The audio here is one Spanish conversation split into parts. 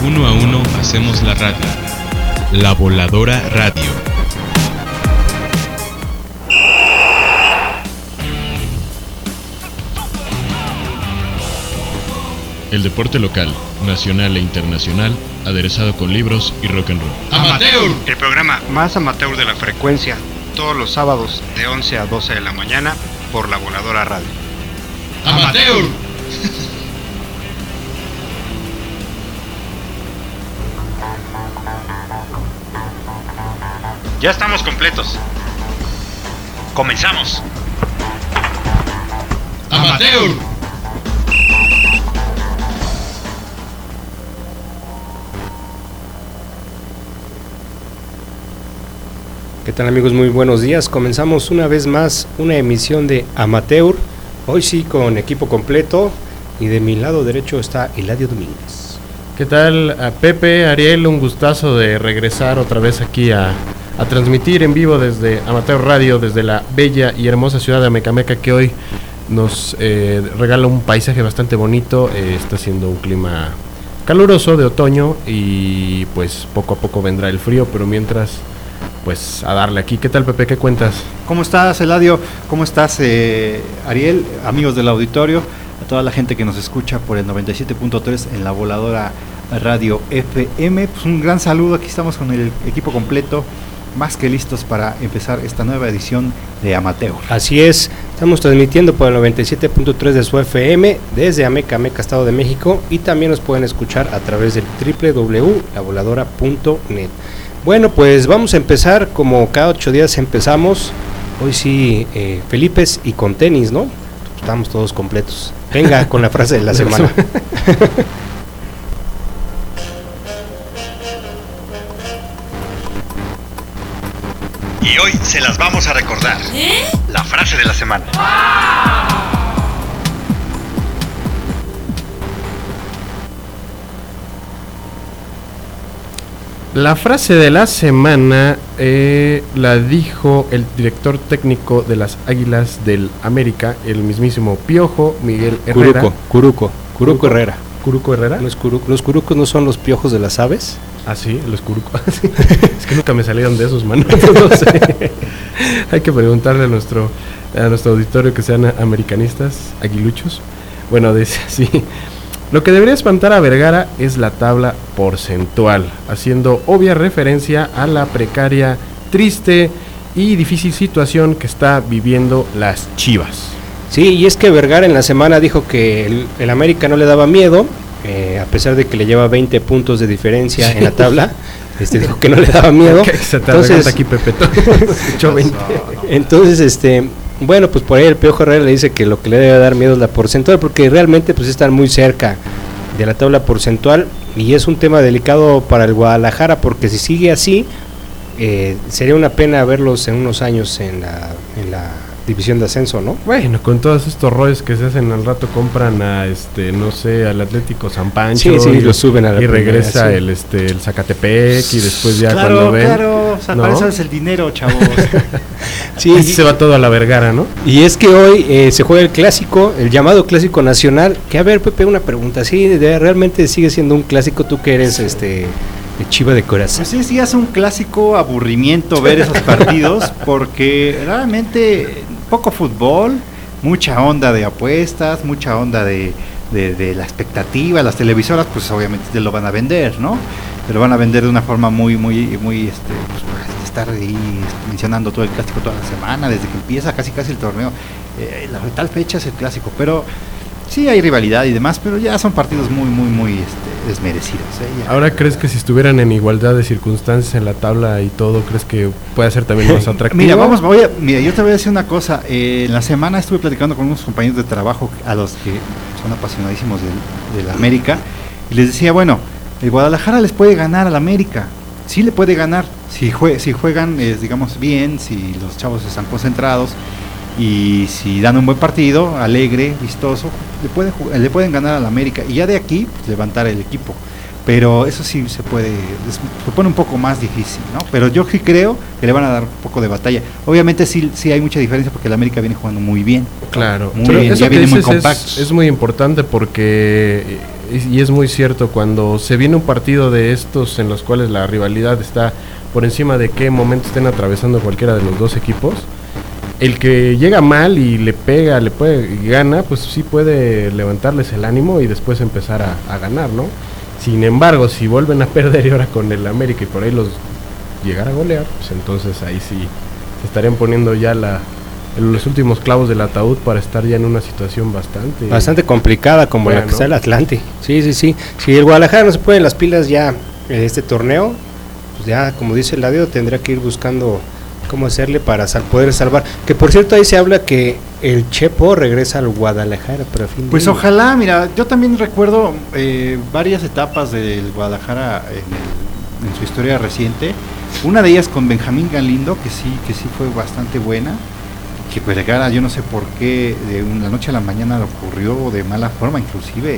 Uno a uno hacemos la radio. La Voladora Radio. El deporte local, nacional e internacional, aderezado con libros y rock and roll. ¡Amateur! El programa más amateur de la frecuencia, todos los sábados de 11 a 12 de la mañana por La Voladora Radio. ¡Amateur! Ya estamos completos. ¡Comenzamos! ¡Amateur! ¿Qué tal, amigos? Muy buenos días. Comenzamos una vez más una emisión de Amateur. Hoy sí con equipo completo. Y de mi lado derecho está Eladio Domínguez. ¿Qué tal, Pepe, Ariel? Un gustazo de regresar otra vez aquí a transmitir en vivo desde Amateur Radio, desde la bella y hermosa ciudad de Amecameca, que hoy nos regala un paisaje bastante bonito. Está haciendo un clima caluroso de otoño y pues poco a poco vendrá el frío, pero mientras, pues a darle aquí. ¿Qué tal, Pepe? ¿Qué cuentas? ¿Cómo estás, Eladio? ¿Cómo estás, Ariel? Amigos del auditorio, a toda la gente que nos escucha por el 97.3 en La Voladora Radio FM, pues un gran saludo. Aquí estamos con el equipo completo, más que listos para empezar esta nueva edición de Amateur. Así es, estamos transmitiendo por el 97.3 de su FM desde Amecameca, Estado de México, y también nos pueden escuchar a través del www.lavoladora.net. Bueno, pues vamos a empezar como cada 8 días empezamos. Hoy sí, Felipes y con tenis, ¿no? Estamos todos completos. Venga con la frase de la semana. Y hoy se las vamos a recordar. La frase de la semana. La frase de la semana la dijo el director técnico de las Águilas del América, el mismísimo Piojo Miguel Herrera. Curuco Herrera. ¿Curuco Herrera? Los curucos no son los piojos de las aves. Ah, sí, los curucos. Es que nunca me salieron de esos, mano. No sé. Hay que preguntarle a nuestro auditorio que sean americanistas, aguiluchos. Bueno, dice así: lo que debería espantar a Vergara es la tabla porcentual, haciendo obvia referencia a la precaria, triste y difícil situación que está viviendo las Chivas. Sí, y es que Vergara en la semana dijo que el América no le daba miedo, a pesar de que le lleva 20 puntos de diferencia en la tabla. Dijo que no le daba miedo. Entonces aquí Pepe echó 20. Entonces, bueno, pues por ahí el Piojo Herrera le dice que lo que le debe dar miedo es la porcentual, porque realmente pues están muy cerca de la tabla porcentual, y es un tema delicado para el Guadalajara, porque si sigue así, sería una pena verlos en unos años en la división de ascenso, ¿no? Bueno, con todos estos rollos que se hacen al rato, compran a no sé, al Atlético San Pancho, sí, lo suben a la y primera, regresa sí. el Zacatepec, y después ya claro, cuando ven, claro, o sea, ¿no? para eso es el dinero, chavos. Sí, se va todo a la Vergara, ¿no? Y es que hoy se juega el clásico, el llamado clásico nacional, que a ver, Pepe, una pregunta, ¿sí realmente sigue siendo un clásico, tú que eres de Chiva de corazón? Pues sí, hace un clásico aburrimiento ver esos partidos, porque realmente poco fútbol, mucha onda de apuestas, mucha onda de la expectativa. Las televisoras pues obviamente te lo van a vender, ¿no? Te lo van a vender de una forma muy pues, estar ahí mencionando todo el clásico toda la semana, desde que empieza casi el torneo. La tal fecha es el clásico, pero sí hay rivalidad y demás, pero ya son partidos muy desmerecidos. Ahora, ¿crees que si estuvieran en igualdad de circunstancias en la tabla y todo, crees que puede ser también más atractivo? Mira, yo te voy a decir una cosa. En la semana estuve platicando con unos compañeros de trabajo a los que son apasionadísimos de la América, y les decía, bueno, el Guadalajara les puede ganar al América. Sí le puede ganar, si juegan, digamos, bien, si los chavos están concentrados, y si dan un buen partido, alegre, vistoso, le pueden ganar al América, y ya de aquí pues, levantar el equipo. Pero eso sí se pone un poco más difícil, ¿no? Pero yo sí creo que le van a dar un poco de batalla. Obviamente sí hay mucha diferencia, porque el América viene jugando muy bien. Claro, muy bien, eso ya que viene muy dices compacto. es muy importante, porque y es muy cierto, cuando se viene un partido de estos en los cuales la rivalidad está por encima de qué momento estén atravesando cualquiera de los dos equipos, el que llega mal y le pega, le puede y gana, pues sí puede levantarles el ánimo y después empezar a ganar, ¿no? Sin embargo, si vuelven a perder y ahora con el América y por ahí los llegar a golear, pues entonces ahí sí se estarían poniendo ya los últimos clavos del ataúd para estar ya en una situación bastante complicada como buena, la que ¿no? está el Atlante. Sí. Si el Guadalajara no se pone en las pilas ya en este torneo, pues ya, como dice el Eladio, tendrá que ir buscando cómo hacerle para poder salvar. Que por cierto, ahí se habla que el Chepo regresa al Guadalajara, pero a fin de Pues año. ojalá, mira, yo también recuerdo varias etapas del Guadalajara en su historia reciente. Una de ellas con Benjamín Galindo, que sí fue bastante buena. Que Vergara, yo no sé por qué, de la noche a la mañana ocurrió de mala forma, inclusive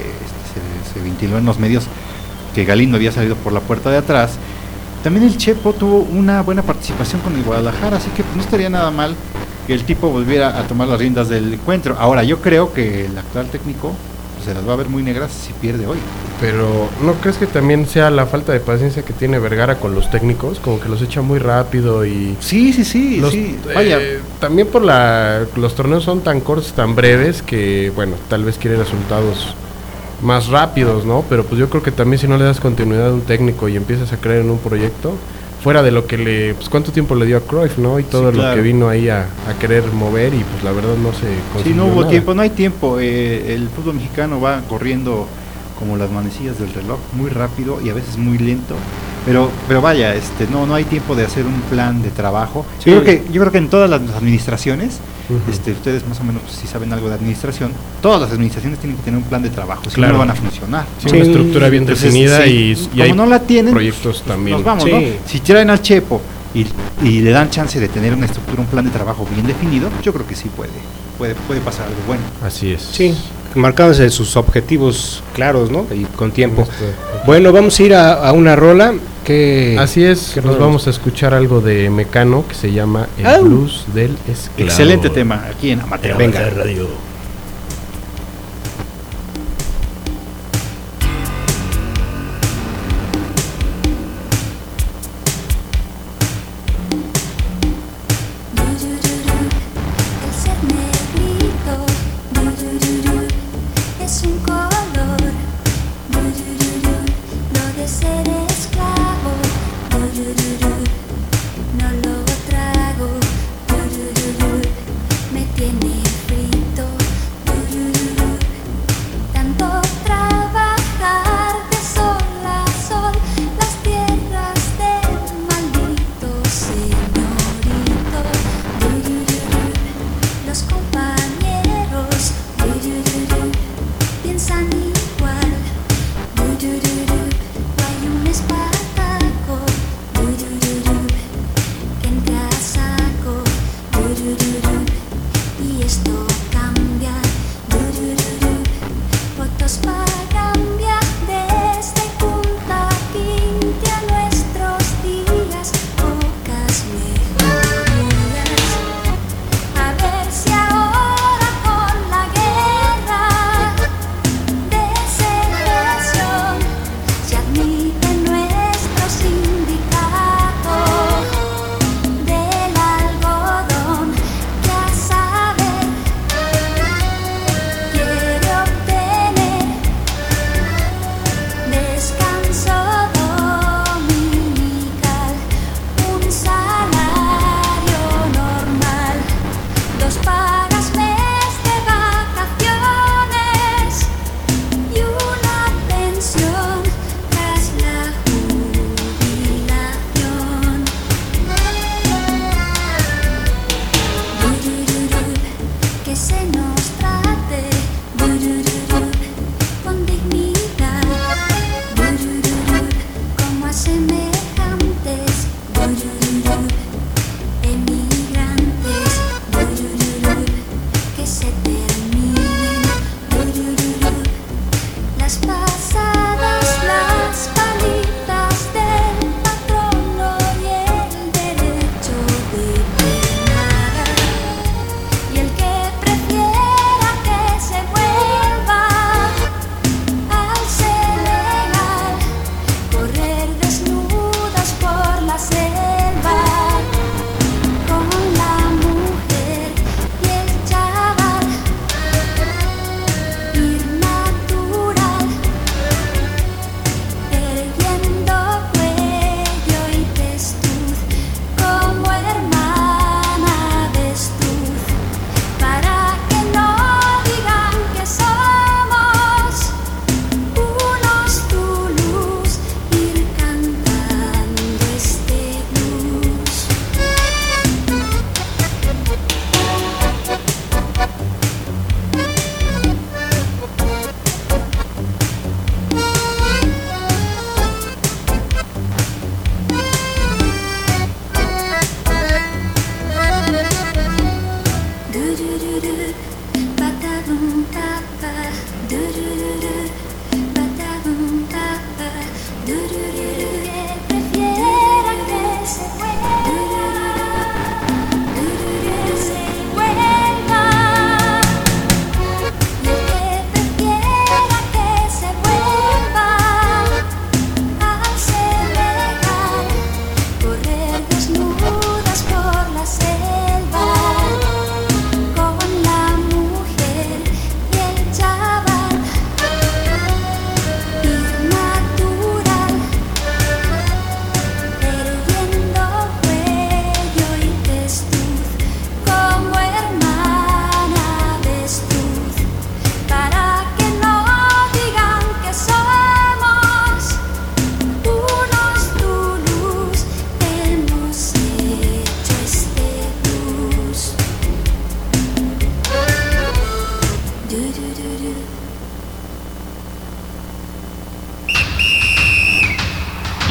se ventiló en los medios que Galindo había salido por la puerta de atrás. También el Chepo tuvo una buena participación con el Guadalajara, así que pues, no estaría nada mal que el tipo volviera a tomar las riendas del encuentro. Ahora, yo creo que el actual técnico pues, se las va a ver muy negras si pierde hoy. Pero ¿no crees que también sea la falta de paciencia que tiene Vergara con los técnicos? Como que los echa muy rápido y... Sí, vaya. También por los torneos son tan cortos, tan breves, que bueno, tal vez quiere resultados más rápidos, ¿no? Pero pues yo creo que también si no le das continuidad a un técnico y empiezas a creer en un proyecto, fuera de lo que pues cuánto tiempo le dio a Cruyff, ¿no? Y todo Sí, claro. lo que vino ahí a querer mover y pues la verdad no se consiguió Sí, no hubo nada. tiempo, no hay tiempo. El fútbol mexicano va corriendo como las manecillas del reloj, muy rápido y a veces muy lento. Pero vaya, no hay tiempo de hacer un plan de trabajo. Sí. Yo creo que en todas las administraciones, Ujú. ustedes más o menos si saben algo de administración, todas las administraciones tienen que tener un plan de trabajo, si Claro. no, no van a funcionar. Sí, Sí, una estructura bien Entonces, definida sí, y como hay no la tienen, proyectos pues, también. nos vamos, Sí. ¿no? Si traen al Chepo y le dan chance de tener una estructura, un plan de trabajo bien definido, yo creo que sí puede pasar algo bueno. Así es. Sí, marcándose sus objetivos claros, ¿no? Y con tiempo. Esto- Bueno, vamos a ir a una rola que... Así es, ¿Qué nos rola? vamos a escuchar algo de Mecano que se llama El ¡Au! Blues del Esclavo. Excelente tema aquí en Amateur. Venga. Radio. El ser negrito es un color. Lo de ser esclavo no lo trago. Me tiene frito.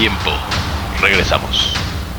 tiempo. Regresamos.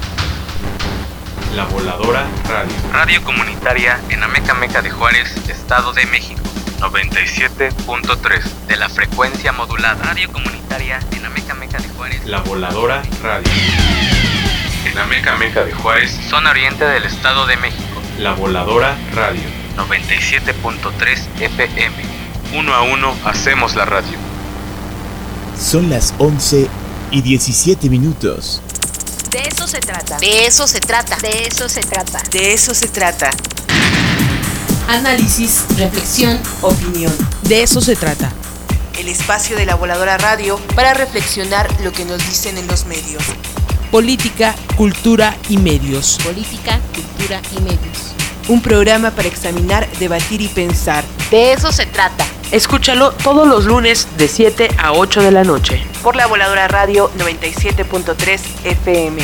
La Voladora Radio. Radio comunitaria en Amecameca de Juárez, Estado de México. 97.3 de la frecuencia modulada. Radio comunitaria en Amecameca de Juárez. La Voladora Radio. En Amecameca de Juárez, Zona Oriente del Estado de México. La Voladora Radio. 97.3 FM. 1 a 1 hacemos la radio. Son las 11:17 minutos. De eso se trata. De eso se trata. De eso se trata. De eso se trata. Análisis, reflexión, opinión. De eso se trata. El espacio de la Voladora Radio para reflexionar lo que nos dicen en los medios. Política, cultura y medios. Política, cultura y medios. Un programa para examinar, debatir y pensar. De eso se trata. Escúchalo todos los lunes de 7 a 8 de la noche. Por la Voladora Radio 97.3 FM.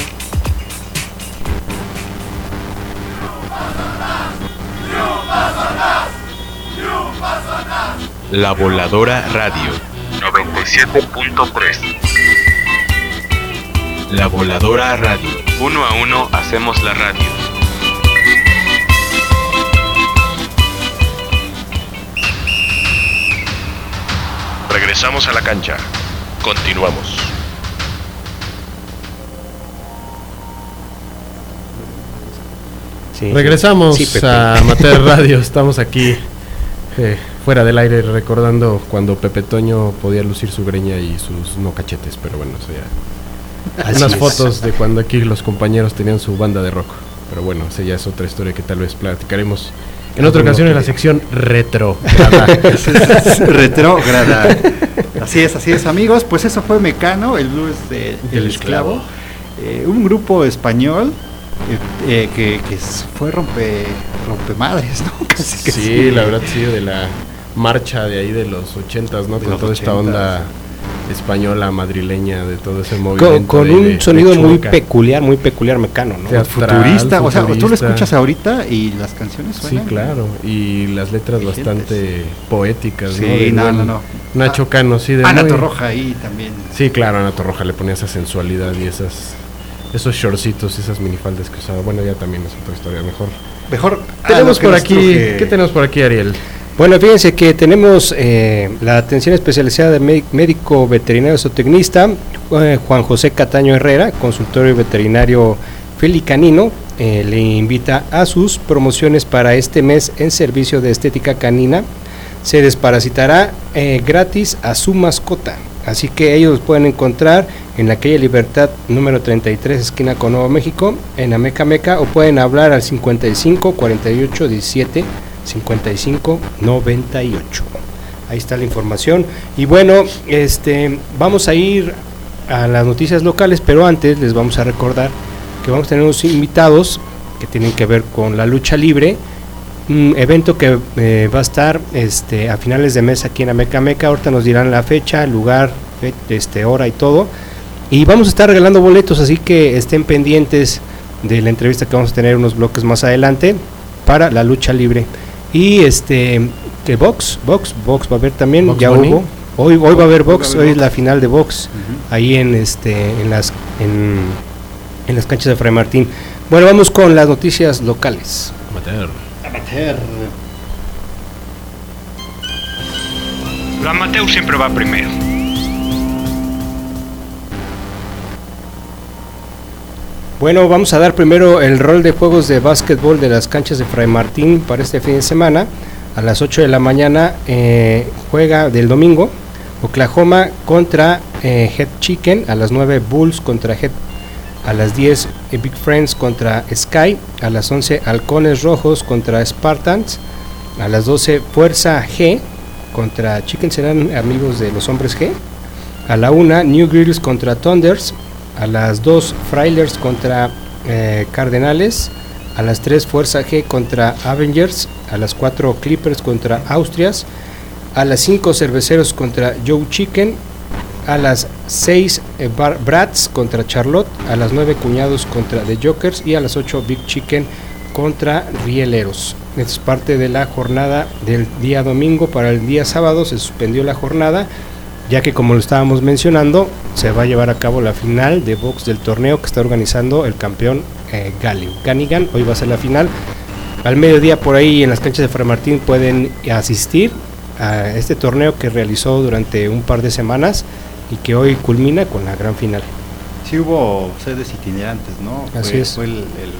La Voladora Radio. 97.3. La Voladora Radio. 1 a 1 hacemos la radio. Regresamos a la cancha. Continuamos. Sí. Regresamos Sí, Pepe. a Amateur Radio. Estamos aquí fuera del aire recordando cuando Pepe Toño podía lucir su greña y sus no cachetes, pero bueno, eso ya. Así Unas es. fotos de cuando aquí los compañeros tenían su banda de rock. Pero bueno, esa ya es otra historia que tal vez platicaremos en otra ocasión en la sección retro. Retrógrada. Así es, amigos. Pues eso fue Mecano, el blues de El Esclavo. Un grupo español que fue rompemadres, ¿no? Casi que Sí, la verdad sí, de la marcha de ahí de los 80s, ¿no? De Con los toda esta 80s. onda española, madrileña, de todo ese movimiento. Con de- un de sonido muy Chuca. peculiar Mecano, ¿no? Teatral, futurista. O sea, tú lo futurista. escuchas ahorita y las canciones Sí, suenan. claro, y las letras Vigentes. bastante poéticas, Sí, ¿no? De no, buen no, no. Nacho Cano, sí, de Ana muy- Torroja ahí también. Sí, claro, Ana Torroja le ponía esa sensualidad y esos shortcitos, esas minifaldas que usaba. Bueno, ya también es otra historia, mejor. Tenemos por aquí, ¿Qué tenemos por aquí, Ariel? Bueno, fíjense que tenemos la atención especializada de médico veterinario zootecnista Juan José Cataño Herrera, consultorio veterinario felicanino. Le invita a sus promociones para este mes en servicio de estética canina. Se desparasitará gratis a su mascota. Así que ellos los pueden encontrar en la calle Libertad número 33, esquina con Nuevo México, en Amecameca, o pueden hablar al 55 48 17 55 98. Ahí está la información. Y bueno, vamos a ir a las noticias locales, pero antes les vamos a recordar que vamos a tener unos invitados que tienen que ver con la lucha libre. Un evento que va a estar a finales de mes aquí en Amecameca. Ahorita nos dirán la fecha, el lugar, hora y todo. Y vamos a estar regalando boletos, así que estén pendientes de la entrevista que vamos a tener unos bloques más adelante para la lucha libre. Y que box va a haber también, Box ya Bunny. hubo. Hoy va a haber box, haber hoy es box. la final de box, ahí en las canchas de Fray Martín. Bueno, vamos con las noticias locales. Amateur. Lo amateur siempre va primero. Bueno, vamos a dar primero el rol de juegos de básquetbol de las canchas de Fray Martín para este fin de semana. A las 8 de la mañana juega del domingo Oklahoma contra Head Chicken, a las 9 Bulls contra Head, a las 10 Big Friends contra Sky, a las 11 Halcones Rojos contra Spartans, a las 12 Fuerza G contra Chicken, serán amigos de los hombres G, a la 1 New Grills contra Thunders, a las 2 Frailers contra Cardenales, a las 3 Fuerza G contra Avengers, a las 4 Clippers contra Austrias, a las 5 Cerveceros contra Joe Chicken, a las 6 Brats contra Charlotte, a las 9 Cuñados contra The Jokers y a las 8 Big Chicken contra Rieleros. Esto es parte de la jornada del día domingo. Para el día sábado se suspendió la jornada ya que como lo estábamos mencionando, se va a llevar a cabo la final de box del torneo que está organizando el campeón Ganigan. Hoy va a ser la final. Al mediodía por ahí en las canchas de Fray Martín pueden asistir a este torneo que realizó durante un par de semanas y que hoy culmina con la gran final. Sí hubo sedes itinerantes, ¿no? Así es. Fue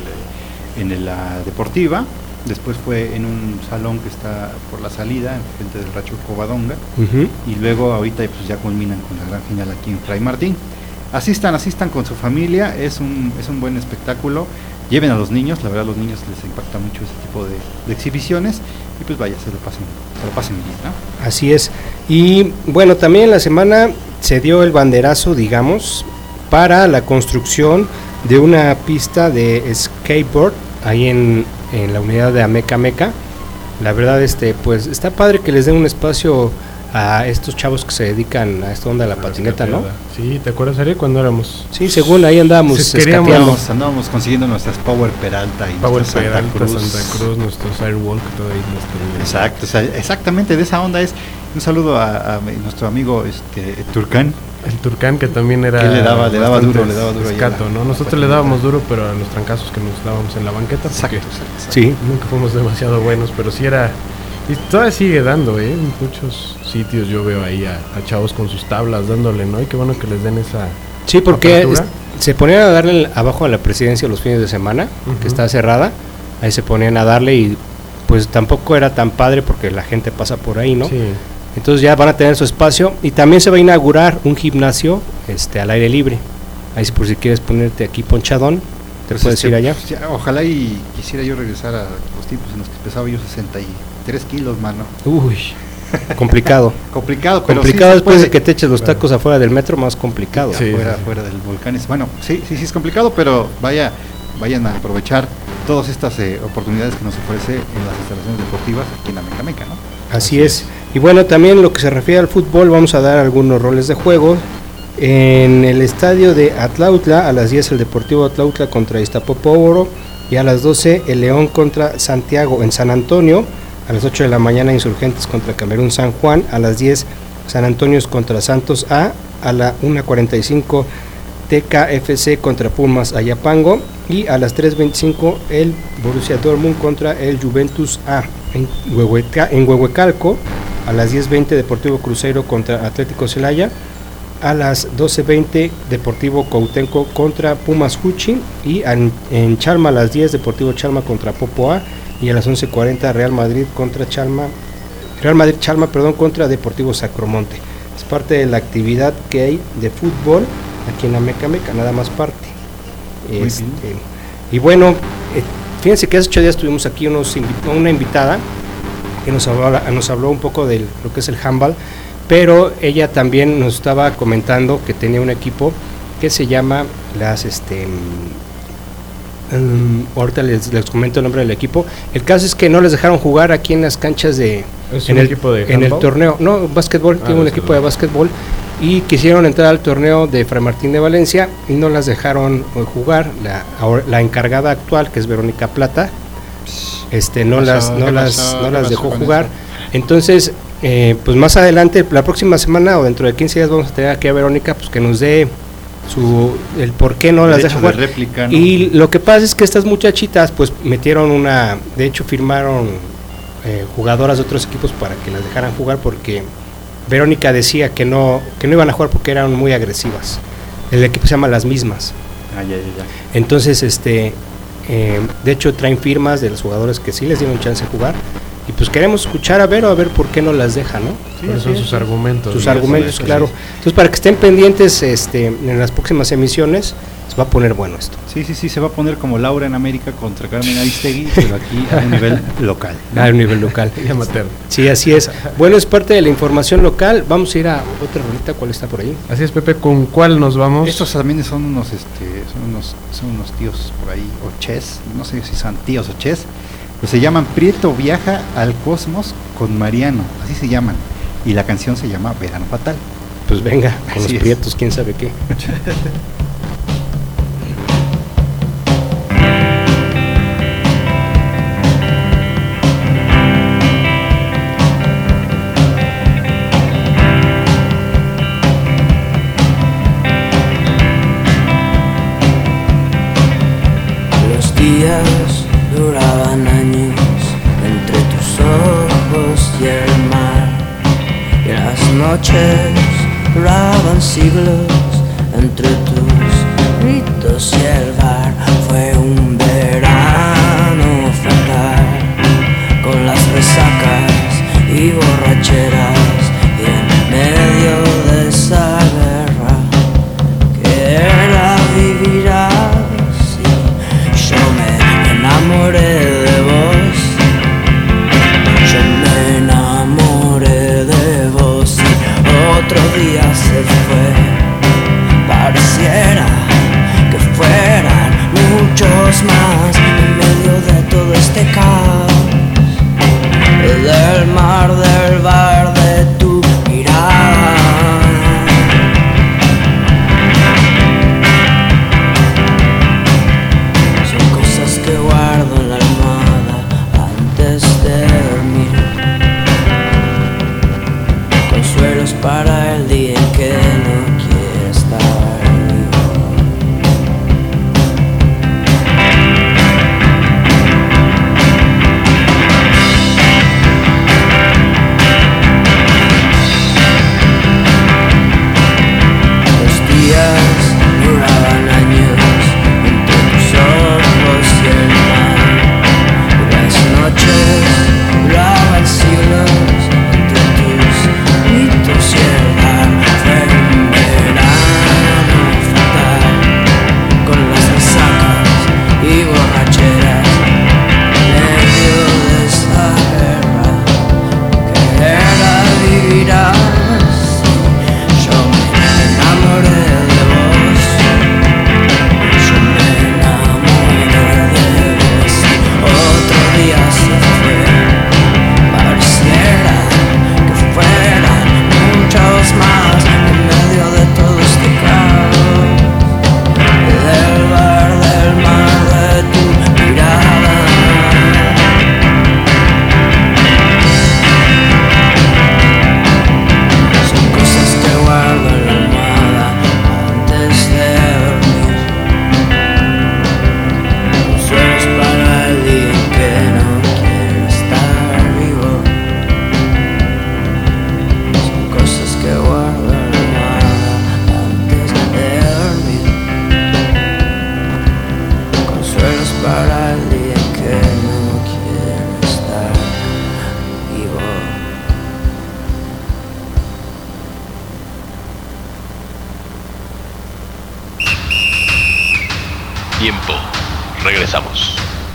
en la deportiva, después fue en un salón que está por la salida, enfrente del Rancho Covadonga, y luego ahorita pues ya culminan con la gran final aquí en Fray Martín. Asistan con su familia, es un buen espectáculo. Lleven a los niños, la verdad a los niños les impacta mucho ese tipo de exhibiciones, y pues vaya, se lo pasen bien, ¿no? Así es. Y bueno, también en la semana se dio el banderazo, digamos, para la construcción de una pista de skateboard ahí en la unidad de Ameca Meca. La verdad, pues está padre que les den un espacio a estos chavos que se dedican a esta onda de la patineta, ¿no? Sí, ¿te acuerdas, Ari, cuando éramos? Sí, según ahí andábamos andábamos consiguiendo nuestras Power Peralta y Santa Cruz, nuestros Airwalk, todo ahí. Exacto, exactamente de esa onda es. Un saludo a nuestro amigo Turcán. El Turcán, que también era... Que le daba duro. Escato, ¿no? Nosotros le dábamos duro, pero a los trancazos que nos dábamos en la banqueta. Exacto. Sí. Nunca fuimos demasiado buenos, pero sí era... Y todavía sigue dando, en muchos sitios yo veo ahí a chavos con sus tablas dándole, ¿no? Y qué bueno que les den esa... Sí, porque se ponían a darle abajo a la presidencia los fines de semana, que está cerrada, ahí se ponían a darle y pues tampoco era tan padre porque la gente pasa por ahí, ¿no? Sí. Entonces ya van a tener su espacio y también se va a inaugurar un gimnasio al aire libre. Ahí por si quieres ponerte aquí ponchadón, te pues puedes ir allá. Pues ojalá y quisiera yo regresar a los tiempos en los que pesaba yo 63 kilos, mano. Uy, complicado. complicado después de que te eches los tacos afuera del metro, más complicado. Sí, fuera del volcán. Bueno, sí es complicado, pero vayan a aprovechar todas estas oportunidades que nos ofrece en las instalaciones deportivas aquí en Ameca Meca, ¿no? Así es. Y bueno, también lo que se refiere al fútbol, vamos a dar algunos roles de juego. En el estadio de Atlautla, a las 10 el Deportivo Atlautla contra Iztapopóboro, y a las 12 el León contra Santiago. En San Antonio, a las 8 de la mañana Insurgentes contra Camerún San Juan, a las 10 San Antonio contra Santos A la 1:45 TKFC contra Pumas Ayapango, y a las 3:25 el Borussia Dortmund contra el Juventus A. En Huehuecalco, a las 10:20 Deportivo Cruzeiro contra Atlético Celaya, a las 12:20 Deportivo Cuauhtémoc contra Pumas Juchi, y en Chalma a las 10 Deportivo Chalma contra Popo A, y a las 11:40 Real Madrid Chalma contra Deportivo Sacromonte. Es parte de la actividad que hay de fútbol aquí en Ameca Meca, nada más parte. Y bueno, fíjense que hace 8 días tuvimos aquí una invitada que nos habló un poco de lo que es el handball, pero ella también nos estaba comentando que tenía un equipo que se llama ahorita les comento el nombre del equipo. El caso es que no les dejaron jugar aquí en las canchas en el torneo. No, básquetbol, tiene un equipo de básquetbol, y quisieron entrar al torneo de Fray Martín de Valencia y no las dejaron jugar. La encargada actual, que es Verónica Plata, no las dejó jugar. Entonces, pues más adelante, la próxima semana o dentro de 15 días, vamos a tener aquí a Verónica, pues que nos dé el por qué no las deja jugar. Réplica, ¿no? Y lo que pasa es que estas muchachitas pues metieron de hecho firmaron jugadoras de otros equipos para que las dejaran jugar, porque Verónica decía que no iban a jugar porque eran muy agresivas. El equipo se llama Las Mismas. Ya. Entonces de hecho traen firmas de los jugadores que sí les dieron chance de jugar, y pues queremos escuchar a ver por qué no las deja, ¿no? Sí, son sus argumentos. Sus argumentos, claro. Entonces, para que estén pendientes en las próximas emisiones, se va a poner bueno esto. Sí, se va a poner como Laura en América contra Carmen Aristegui, pero aquí a un nivel local, ¿no? A un nivel local. Y amateur. Sí, así es. Bueno, es parte de la información local. Vamos a ir a otra rolita. ¿Cuál está por ahí? Así es, Pepe. ¿Con cuál nos vamos? Estos también son unos tíos por ahí, o ches, no sé si son tíos o ches. Pues se llaman Prieto Viaja al Cosmos con Mariano, así se llaman, y la canción se llama Verano Fatal. Pues venga, con los prietos, quién sabe qué. días duraban años entre tus ojos y el mar, y las noches duraban siglos entre tus gritos y el bar. Fue un verano fatal, con las resacas y borracheras, y en medio de esa guerra que era vivir así, yo me enamoré de vos, yo me enamoré de vos, y otro día se fue. Pareciera que fueran muchos más en medio de todo este caos, del mar, del bar, de tu mirada. Son cosas que guardo en la almohada antes de dormir, consuelos para el día en que no quiero estar. Duraban años entre tus ojos y el mar, y las noches duraban siglos entre tus gritos y el bar. Fue un verano fatal, con las resacas y borracheras, en medio de esa guerra que era vivir así. Yo me enamoré de vos, yo me enamoré de vos, otro día se fue. Pareciera que fueran muchos más en medio de todo este caos, del bar, del mar, de tu mirada. Son cosas que guardo en la almohada antes de dormir, consuelos para el día en que no quiero estar vivo. Son cosas que guardo en la almohada antes de dormir, consuelos para el día en que no quiero estar vivo. Tiempo. Regresamos.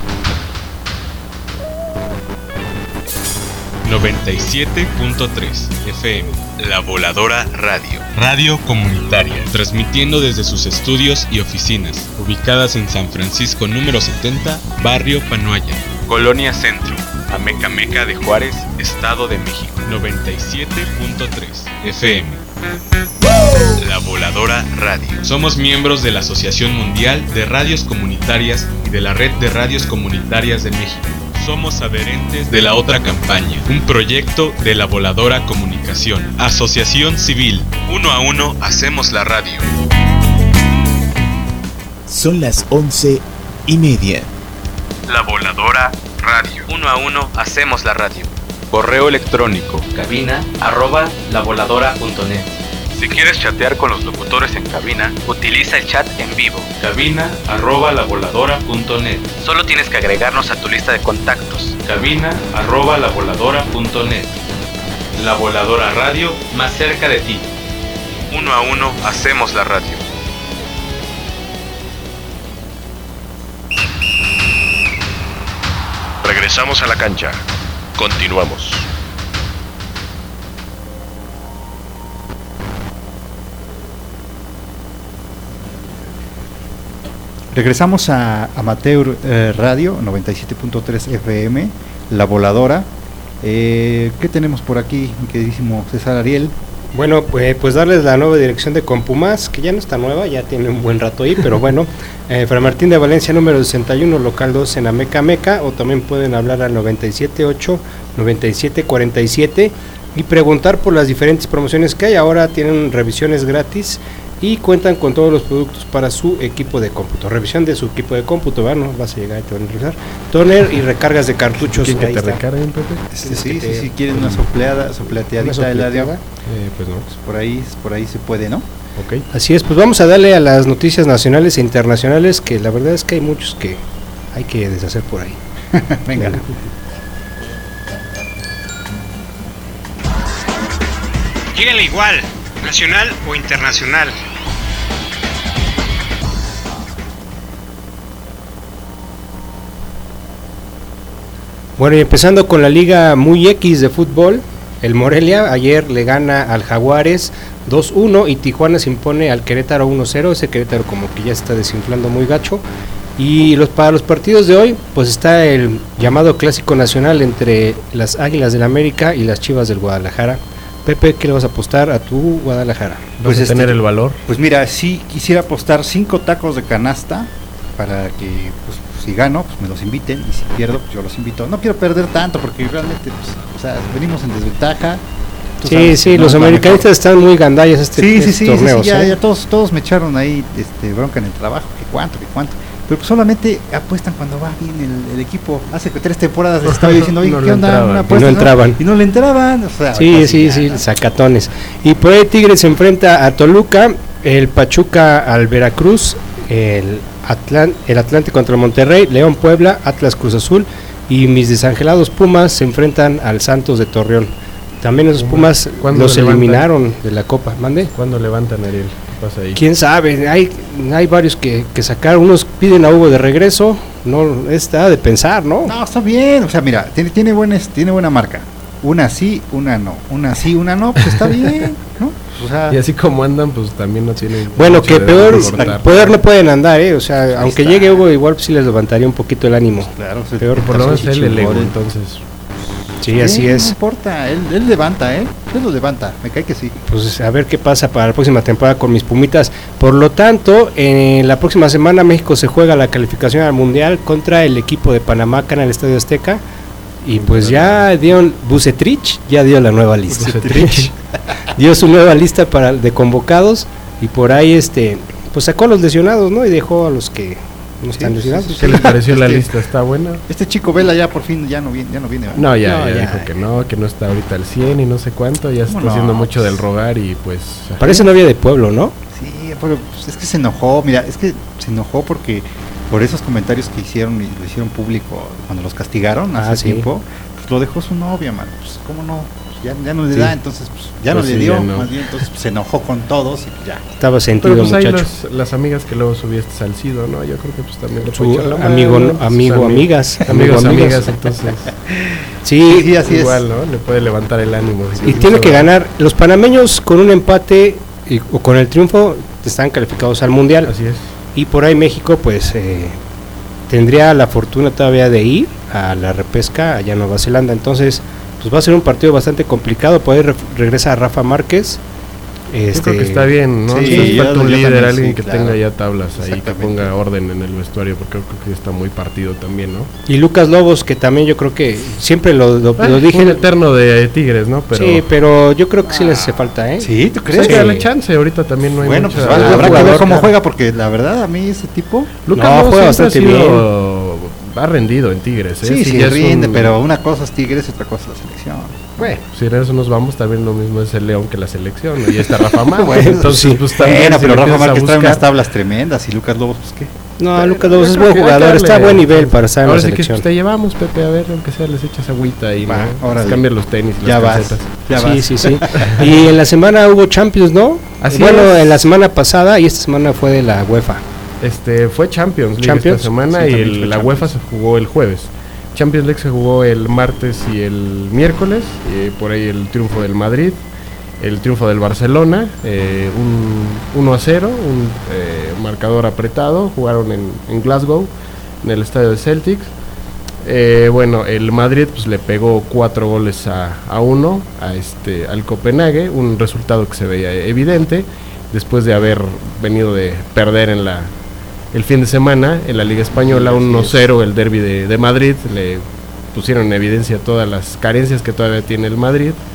97.3 FM. La Voladora Radio. Radio comunitaria. Transmitiendo desde sus estudios y oficinas, ubicadas en San Francisco número 70, Barrio Panoaya, Colonia Centro, Amecameca de Juárez, Estado de México. 97.3 FM. La Voladora Radio. Somos miembros de la Asociación Mundial de Radios Comunitarias y de la Red de Radios Comunitarias de México. Somos adherentes de la otra campaña, un proyecto de la Voladora Comunicación. Asociación Civil, 1 a 1 hacemos la radio. Son las 11:30. La Voladora Radio. 1 a 1 hacemos la radio. Correo electrónico cabina@lavoladora.net. Si quieres chatear con los locutores en cabina, utiliza el chat en vivo. cabina@lavoladora.net. Solo tienes que agregarnos a tu lista de contactos. cabina@lavoladora.net. La Voladora Radio, más cerca de ti. 1 a 1 hacemos la radio. Regresamos a la cancha. Continuamos. Regresamos a Amateur Radio 97.3 FM, La Voladora. ¿Qué tenemos por aquí, mi queridísimo César Ariel? Bueno, pues darles la nueva dirección de Compumás, que ya no está nueva, ya tiene un buen rato ahí, pero bueno, Fray Martín de Valencia número 61, local 2 en Amecameca, o también pueden hablar al 978-9747 y preguntar por las diferentes promociones que hay. Ahora tienen revisiones gratis y cuentan con todos los productos para su equipo de cómputo. Revisión de su equipo de cómputo, ¿verdad? No vas a llegar y te van a revisar. Toner y recargas de cartuchos. ¿Quieren que te recarguen, Pepe? Sí, quieren una sopleteadita de radio. Pues no. Por ahí se puede, ¿no? Ok. Así es, pues vamos a darle a las noticias nacionales e internacionales, que la verdad es que hay muchos que hay que deshacer por ahí. Venga. Llégale igual, nacional o internacional. Bueno, y empezando con la liga muy X de fútbol, el Morelia ayer le gana al Jaguares 2-1 y Tijuana se impone al Querétaro 1-0, ese Querétaro como que ya se está desinflando muy gacho. Y para los partidos de hoy, pues está el llamado Clásico Nacional entre las Águilas del América y las Chivas del Guadalajara. Pepe, ¿qué le vas a apostar a tu Guadalajara? ¿Vas a tener el valor? Pues mira, sí quisiera apostar 5 tacos de canasta para que, pues, si gano, pues me los inviten, y si pierdo, pues yo los invito. No quiero perder tanto porque realmente, pues, o sea, venimos en desventaja. Sí, los americanistas están muy gandallas este torneo. Sí, ya todos me echaron ahí bronca en el trabajo, que cuánto. Pero pues solamente apuestan cuando va bien el equipo. Hace 3 temporadas les estaba diciendo, oye, ¿qué onda? Una apuesta, no entraban. Y no le entraban. O sea, sí, sacatones. Y por ahí Tigres se enfrenta a Toluca, el Pachuca al Veracruz, el Atlante contra el Monterrey, León Puebla, Atlas Cruz Azul y mis desangelados Pumas se enfrentan al Santos de Torreón. También esos Pumas los eliminaron de la Copa. ¿Mande? ¿Cuándo levantan, Ariel? ¿Qué pasa ahí? ¿Quién sabe? Hay varios que sacaron. Unos piden a Hugo de regreso. No, está de pensar, ¿no? No, está bien. O sea, mira, tiene buena marca. Una sí, una no. Una sí, una no, pues está bien, ¿no? O sea, y así como andan, pues también no tienen. Bueno, que peor no pueden andar, O sea, aunque llegue Hugo, igual sí les levantaría un poquito el ánimo. Claro, peor por lo menos él el ego, entonces. Sí, así es. No importa, él levanta, él lo levanta, me cae que sí. Pues a ver qué pasa para la próxima temporada con mis Pumitas. Por lo tanto, en la próxima semana México se juega la calificación al Mundial contra el equipo de Panamá acá en el Estadio Azteca. Y pues ya Bucetrich ya dio la nueva lista. Dio su nueva lista de convocados y por ahí pues sacó a los lesionados, ¿no? Y dejó a los que no están lesionados. ¿Qué les pareció la lista? ¿Está buena? Este chico Vela ya por fin ya no viene. No, ya dijo que no está ahorita al 100 y no sé cuánto, ya está haciendo mucho del rogar y pues... Parece novia de pueblo, ¿no? Sí, pero pues es que se enojó, porque por esos comentarios que hicieron y lo hicieron público cuando los castigaron hace tiempo, pues lo dejó su novia, man. Pues cómo no, pues ya no le da, entonces pues ya pues no le dio, más bien, entonces pues, se enojó con todos y ya. Estaba sentido, pero pues muchacho. Ahí las amigas que luego subiste Salcido, ¿no? Yo creo que pues también amigas, entonces. Sí, así igual, ¿no? Le puede levantar el ánimo. Y tiene que ganar. Los panameños con un empate o con el triunfo están calificados al Mundial. Así es. Y por ahí México pues tendría la fortuna todavía de ir a la repesca allá en Nueva Zelanda. Entonces pues va a ser un partido bastante complicado. Por ahí regresa Rafa Márquez. Yo creo que está bien, ¿no? Sí, falta un líder, también, alguien que claro. tenga ya tablas ahí, que ponga orden en el vestuario, porque creo que está muy partido también, ¿no? Y Lucas Lobos, que también yo creo que siempre lo dije. Un eterno de Tigres, ¿no? Pero... Sí, pero yo creo que sí les hace falta, ¿eh? Sí, ¿tú crees? Hay que darle chance, ahorita también no hay bueno, mucha... pues habrá que ver cómo juega, porque la verdad a mí ese tipo... Lucas juega bastante bien. Ha rendido en Tigres, ¿eh? Sí, rinde, pero una cosa es Tigres y otra cosa es la selección. Bueno, si en eso nos vamos, también lo mismo es el León que la selección, ¿no? Y está Rafa Márquez, entonces sí. Pues también pero Rafa Márquez trae unas tablas tremendas y Lucas Lobos, pues ¿qué? No, Lucas Lobos es buen jugador, está a buen nivel para estar en la selección. Ahora sí que te llevamos, Pepe, a ver, aunque sea les echas agüita y cambian los tenis y ya las calcetas. Sí. Y en la semana hubo Champions, ¿no? En la semana pasada y esta semana fue de la UEFA. Fue Champions League esta semana y la UEFA se jugó el jueves. Champions League se jugó el martes y el miércoles, por ahí el triunfo del Madrid, el triunfo del Barcelona, un 1-0, un marcador apretado, jugaron en Glasgow, en el estadio de Celtics. El Madrid pues le pegó 4 goles a 1 al Copenhague, un resultado que se veía evidente, después de haber venido de perder el fin de semana en la Liga Española, 1-0 el derbi de Madrid. Le pusieron en evidencia todas las carencias que todavía tiene el Madrid.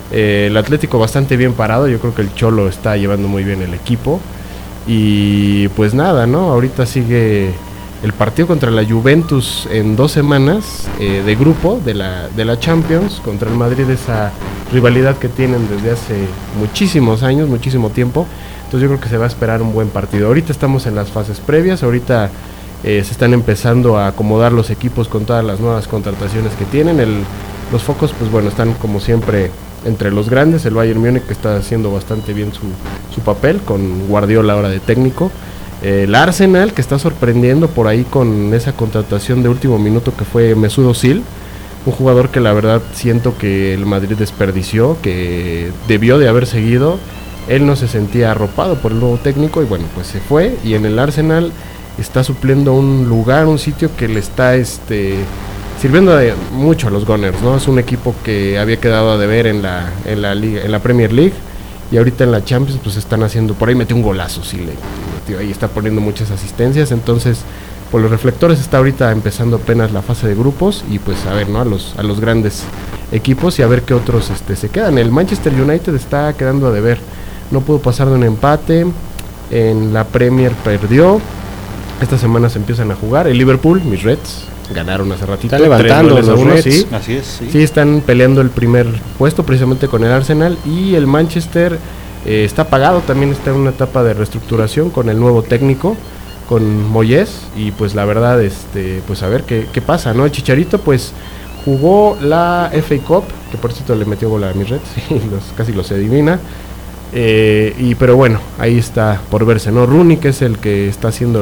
El Atlético bastante bien parado, yo creo que el Cholo está llevando muy bien el equipo. Y pues nada, ¿no? Ahorita sigue el partido contra la Juventus en 2 semanas de grupo de la Champions contra el Madrid, esa rivalidad que tienen desde hace muchísimos años, muchísimo tiempo. Entonces yo creo que se va a esperar un buen partido. Ahorita estamos en las fases previas, ahorita se están empezando a acomodar los equipos con todas las nuevas contrataciones que tienen. Los focos, pues bueno, están como siempre entre los grandes, el Bayern Múnich, que está haciendo bastante bien su papel con Guardiola ahora de técnico. El Arsenal, que está sorprendiendo por ahí con esa contratación de último minuto que fue Mesut Özil, un jugador que la verdad siento que el Madrid desperdició, que debió de haber seguido. Él no se sentía arropado por el nuevo técnico y bueno, pues se fue, y en el Arsenal está supliendo un lugar, un sitio que le está sirviendo de mucho a los Gunners, ¿no? Es un equipo que había quedado a deber en la Liga, en la Premier League, y ahorita en la Champions pues están haciendo, por ahí metió un golazo, sí, le metió ahí, está poniendo muchas asistencias. Entonces por los reflectores está ahorita empezando apenas la fase de grupos, y pues a ver, ¿no? A los grandes equipos, y a ver qué otros se quedan. El Manchester United está quedando a deber, no pudo pasar de un empate, en la Premier perdió, esta semana se empiezan a jugar. El Liverpool, mis Reds, ganaron hace ratito. Están levantando los Reds. Sí. Así es, sí. Sí, están peleando el primer puesto precisamente con el Arsenal, y el Manchester está apagado, también está en una etapa de reestructuración con el nuevo técnico, con Moyes, y pues la verdad, pues a ver qué pasa, ¿no? El Chicharito pues jugó la FA Cup, que por cierto le metió gol a mis Reds, casi los adivina. Pero bueno, ahí está por verse, ¿no? Rooney, que es el que está haciendo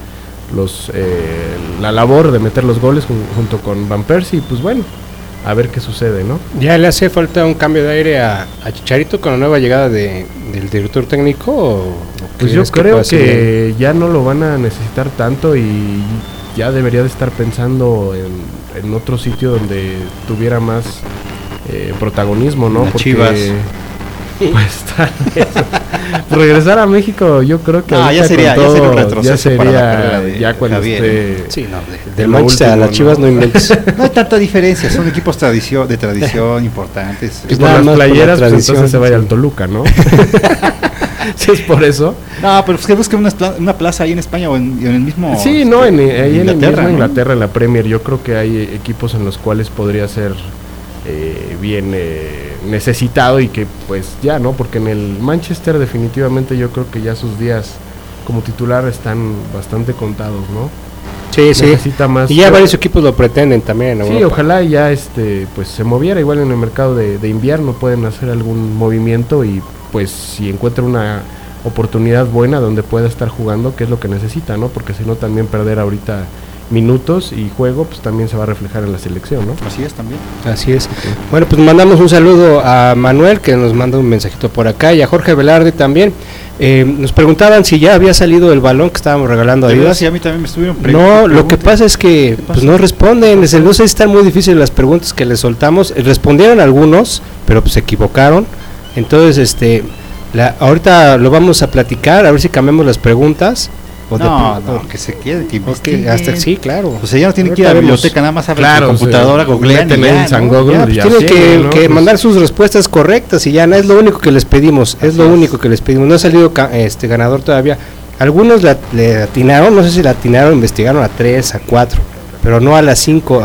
la labor de meter los goles junto con Van Persie, y pues bueno, a ver qué sucede, ¿no? ¿Ya le hace falta un cambio de aire a Chicharito con la nueva llegada del director técnico? ¿O pues yo creo que ya no lo van a necesitar tanto, y ya debería de estar pensando en otro sitio donde tuviera más protagonismo, ¿no? Porque Chivas. Pues tal vez. Regresar a México, yo creo que ya sería un retroceso para la carrera de ya cuando Javier. esté del Manchester a las Chivas, no inventes. No hay tanta diferencia, son equipos de tradición importantes. Pues por las playeras, pues entonces se vaya al Toluca, ¿no? Sí, es por eso. No, pero que busque una plaza ahí en España o en el mismo. Sí, no, ahí en el mismo Inglaterra, en la Premier, yo creo que hay equipos en los cuales podría ser bien necesitado, y que pues ya, ¿no? Porque en el Manchester definitivamente yo creo que ya sus días como titular están bastante contados, ¿no? Sí, necesita más, y ya varios equipos lo pretenden también en sí, Europa. ojalá ya pues se moviera igual en el mercado de invierno, pueden hacer algún movimiento, y pues si encuentra una oportunidad buena donde pueda estar jugando, que es lo que necesita, ¿no? Porque si no, también perder ahorita minutos y juego, pues también se va a reflejar en la selección, ¿no? Así es también. Así es. Okay. Bueno, pues mandamos un saludo a Manuel, que nos manda un mensajito por acá, y a Jorge Velarde también. Nos preguntaban si ya había salido el balón que estábamos regalando a Adidas. Sí, a mí también me estuvieron preguntando. No, lo que pasa es que pues no responden. No sé si están muy difíciles las preguntas que les soltamos. Respondieron algunos, pero pues se equivocaron. Entonces, ahorita lo vamos a platicar, a ver si cambiamos las preguntas. No, que se quede, que hasta sí, claro. O sea, ya no tienen que ir a la biblioteca, nada más abrir su computadora, googlean tienen que mandar sus respuestas correctas, y ya no es lo único que les pedimos, No ha salido ganador todavía. Algunos le atinaron, no sé si le atinaron, investigaron a 3, a 4, pero no a las 5,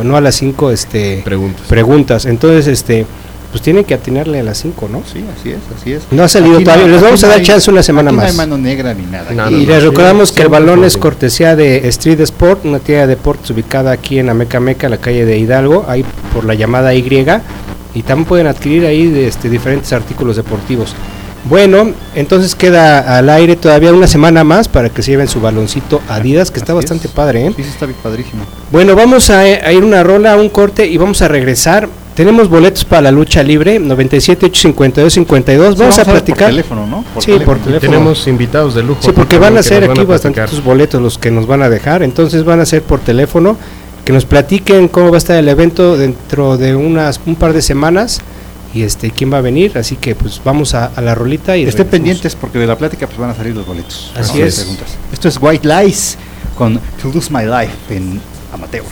preguntas. Entonces, pues tienen que atinarle a las 5, ¿no? Sí, así es. No ha salido todavía, les vamos a dar chance una semana más. No hay mano negra ni nada. Y les recordamos que el balón es cortesía de Street Sport, una tienda de deportes ubicada aquí en Ameca Meca, la calle de Hidalgo, ahí por la llamada Y, y también pueden adquirir ahí diferentes artículos deportivos. Bueno, entonces queda al aire todavía una semana más para que se lleven su baloncito Adidas, que está bastante padre, ¿eh? Sí, está padrísimo. Bueno, vamos a ir una rola, un corte, y vamos a regresar. Tenemos boletos para la lucha libre, 97-852-52. Vamos a platicar. Por teléfono, ¿no? Por teléfono. Tenemos invitados de lujo. Sí, porque van a ser aquí bastantes boletos los que nos van a dejar. Entonces van a ser por teléfono. Que nos platiquen cómo va a estar el evento dentro de un par de semanas. Y quién va a venir. Así que pues vamos a la rolita. Y estén pendientes porque de la plática pues van a salir los boletos. Así es. Preguntas. Esto es White Lies con To Lose My Life en Amateur.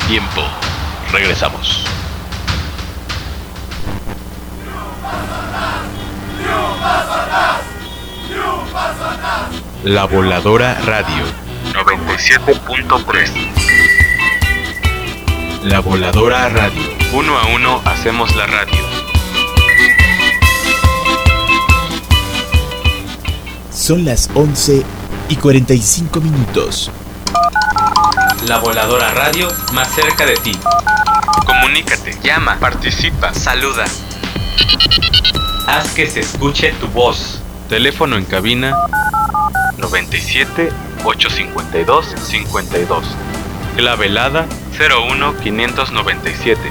tiempo. Regresamos. La Voladora Radio 97.3. La Voladora Radio. Uno a uno hacemos la radio. Son las 11:45. La Voladora Radio, más cerca de ti. Comunícate, llama, participa, saluda. Haz que se escuche tu voz. Teléfono en cabina 97 852 52. clave helada 01597.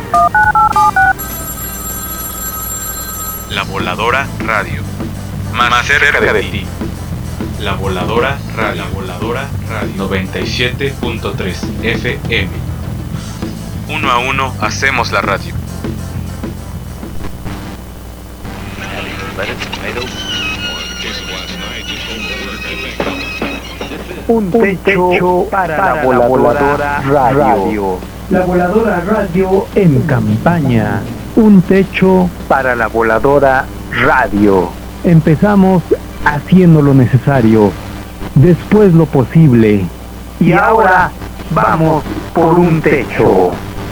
La Voladora Radio. Más cerca de ti. La Voladora Radio. La Voladora Radio 97.3 FM. Uno a uno hacemos la radio. Un techo para la Voladora Radio. La Voladora Radio en campaña. Un techo para la Voladora Radio. Empezamos haciendo lo necesario, después lo posible, y ahora vamos por un techo.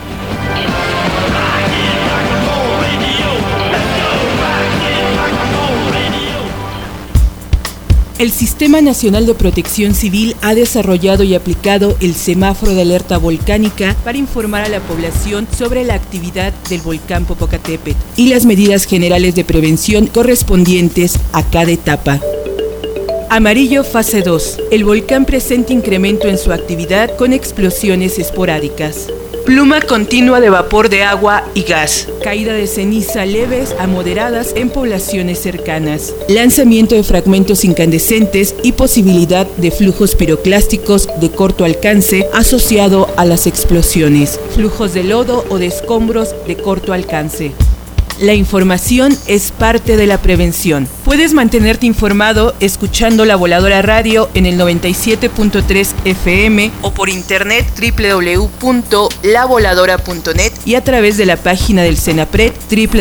El Sistema Nacional de Protección Civil ha desarrollado y aplicado el semáforo de alerta volcánica para informar a la población sobre la actividad del volcán Popocatépetl y las medidas generales de prevención correspondientes a cada etapa. Amarillo fase 2. El volcán presenta incremento en su actividad con explosiones esporádicas. Pluma continua de vapor de agua y gas. Caída de ceniza leves a moderadas en poblaciones cercanas. Lanzamiento de fragmentos incandescentes y posibilidad de flujos piroclásticos de corto alcance asociado a las explosiones. Flujos de lodo o de escombros de corto alcance. La información es parte de la prevención. Puedes mantenerte informado escuchando La Voladora Radio en el 97.3 FM o por internet www.lavoladora.net y a través de la página del Senapred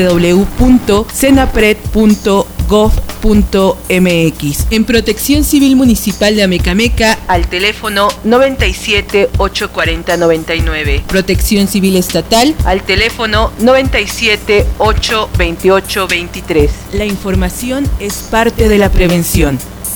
www.senapred.gov.mx. En Protección Civil Municipal de Amecameca al teléfono 97 840 99. Protección Civil Estatal al teléfono 97 828 23. La información es parte de la prevención.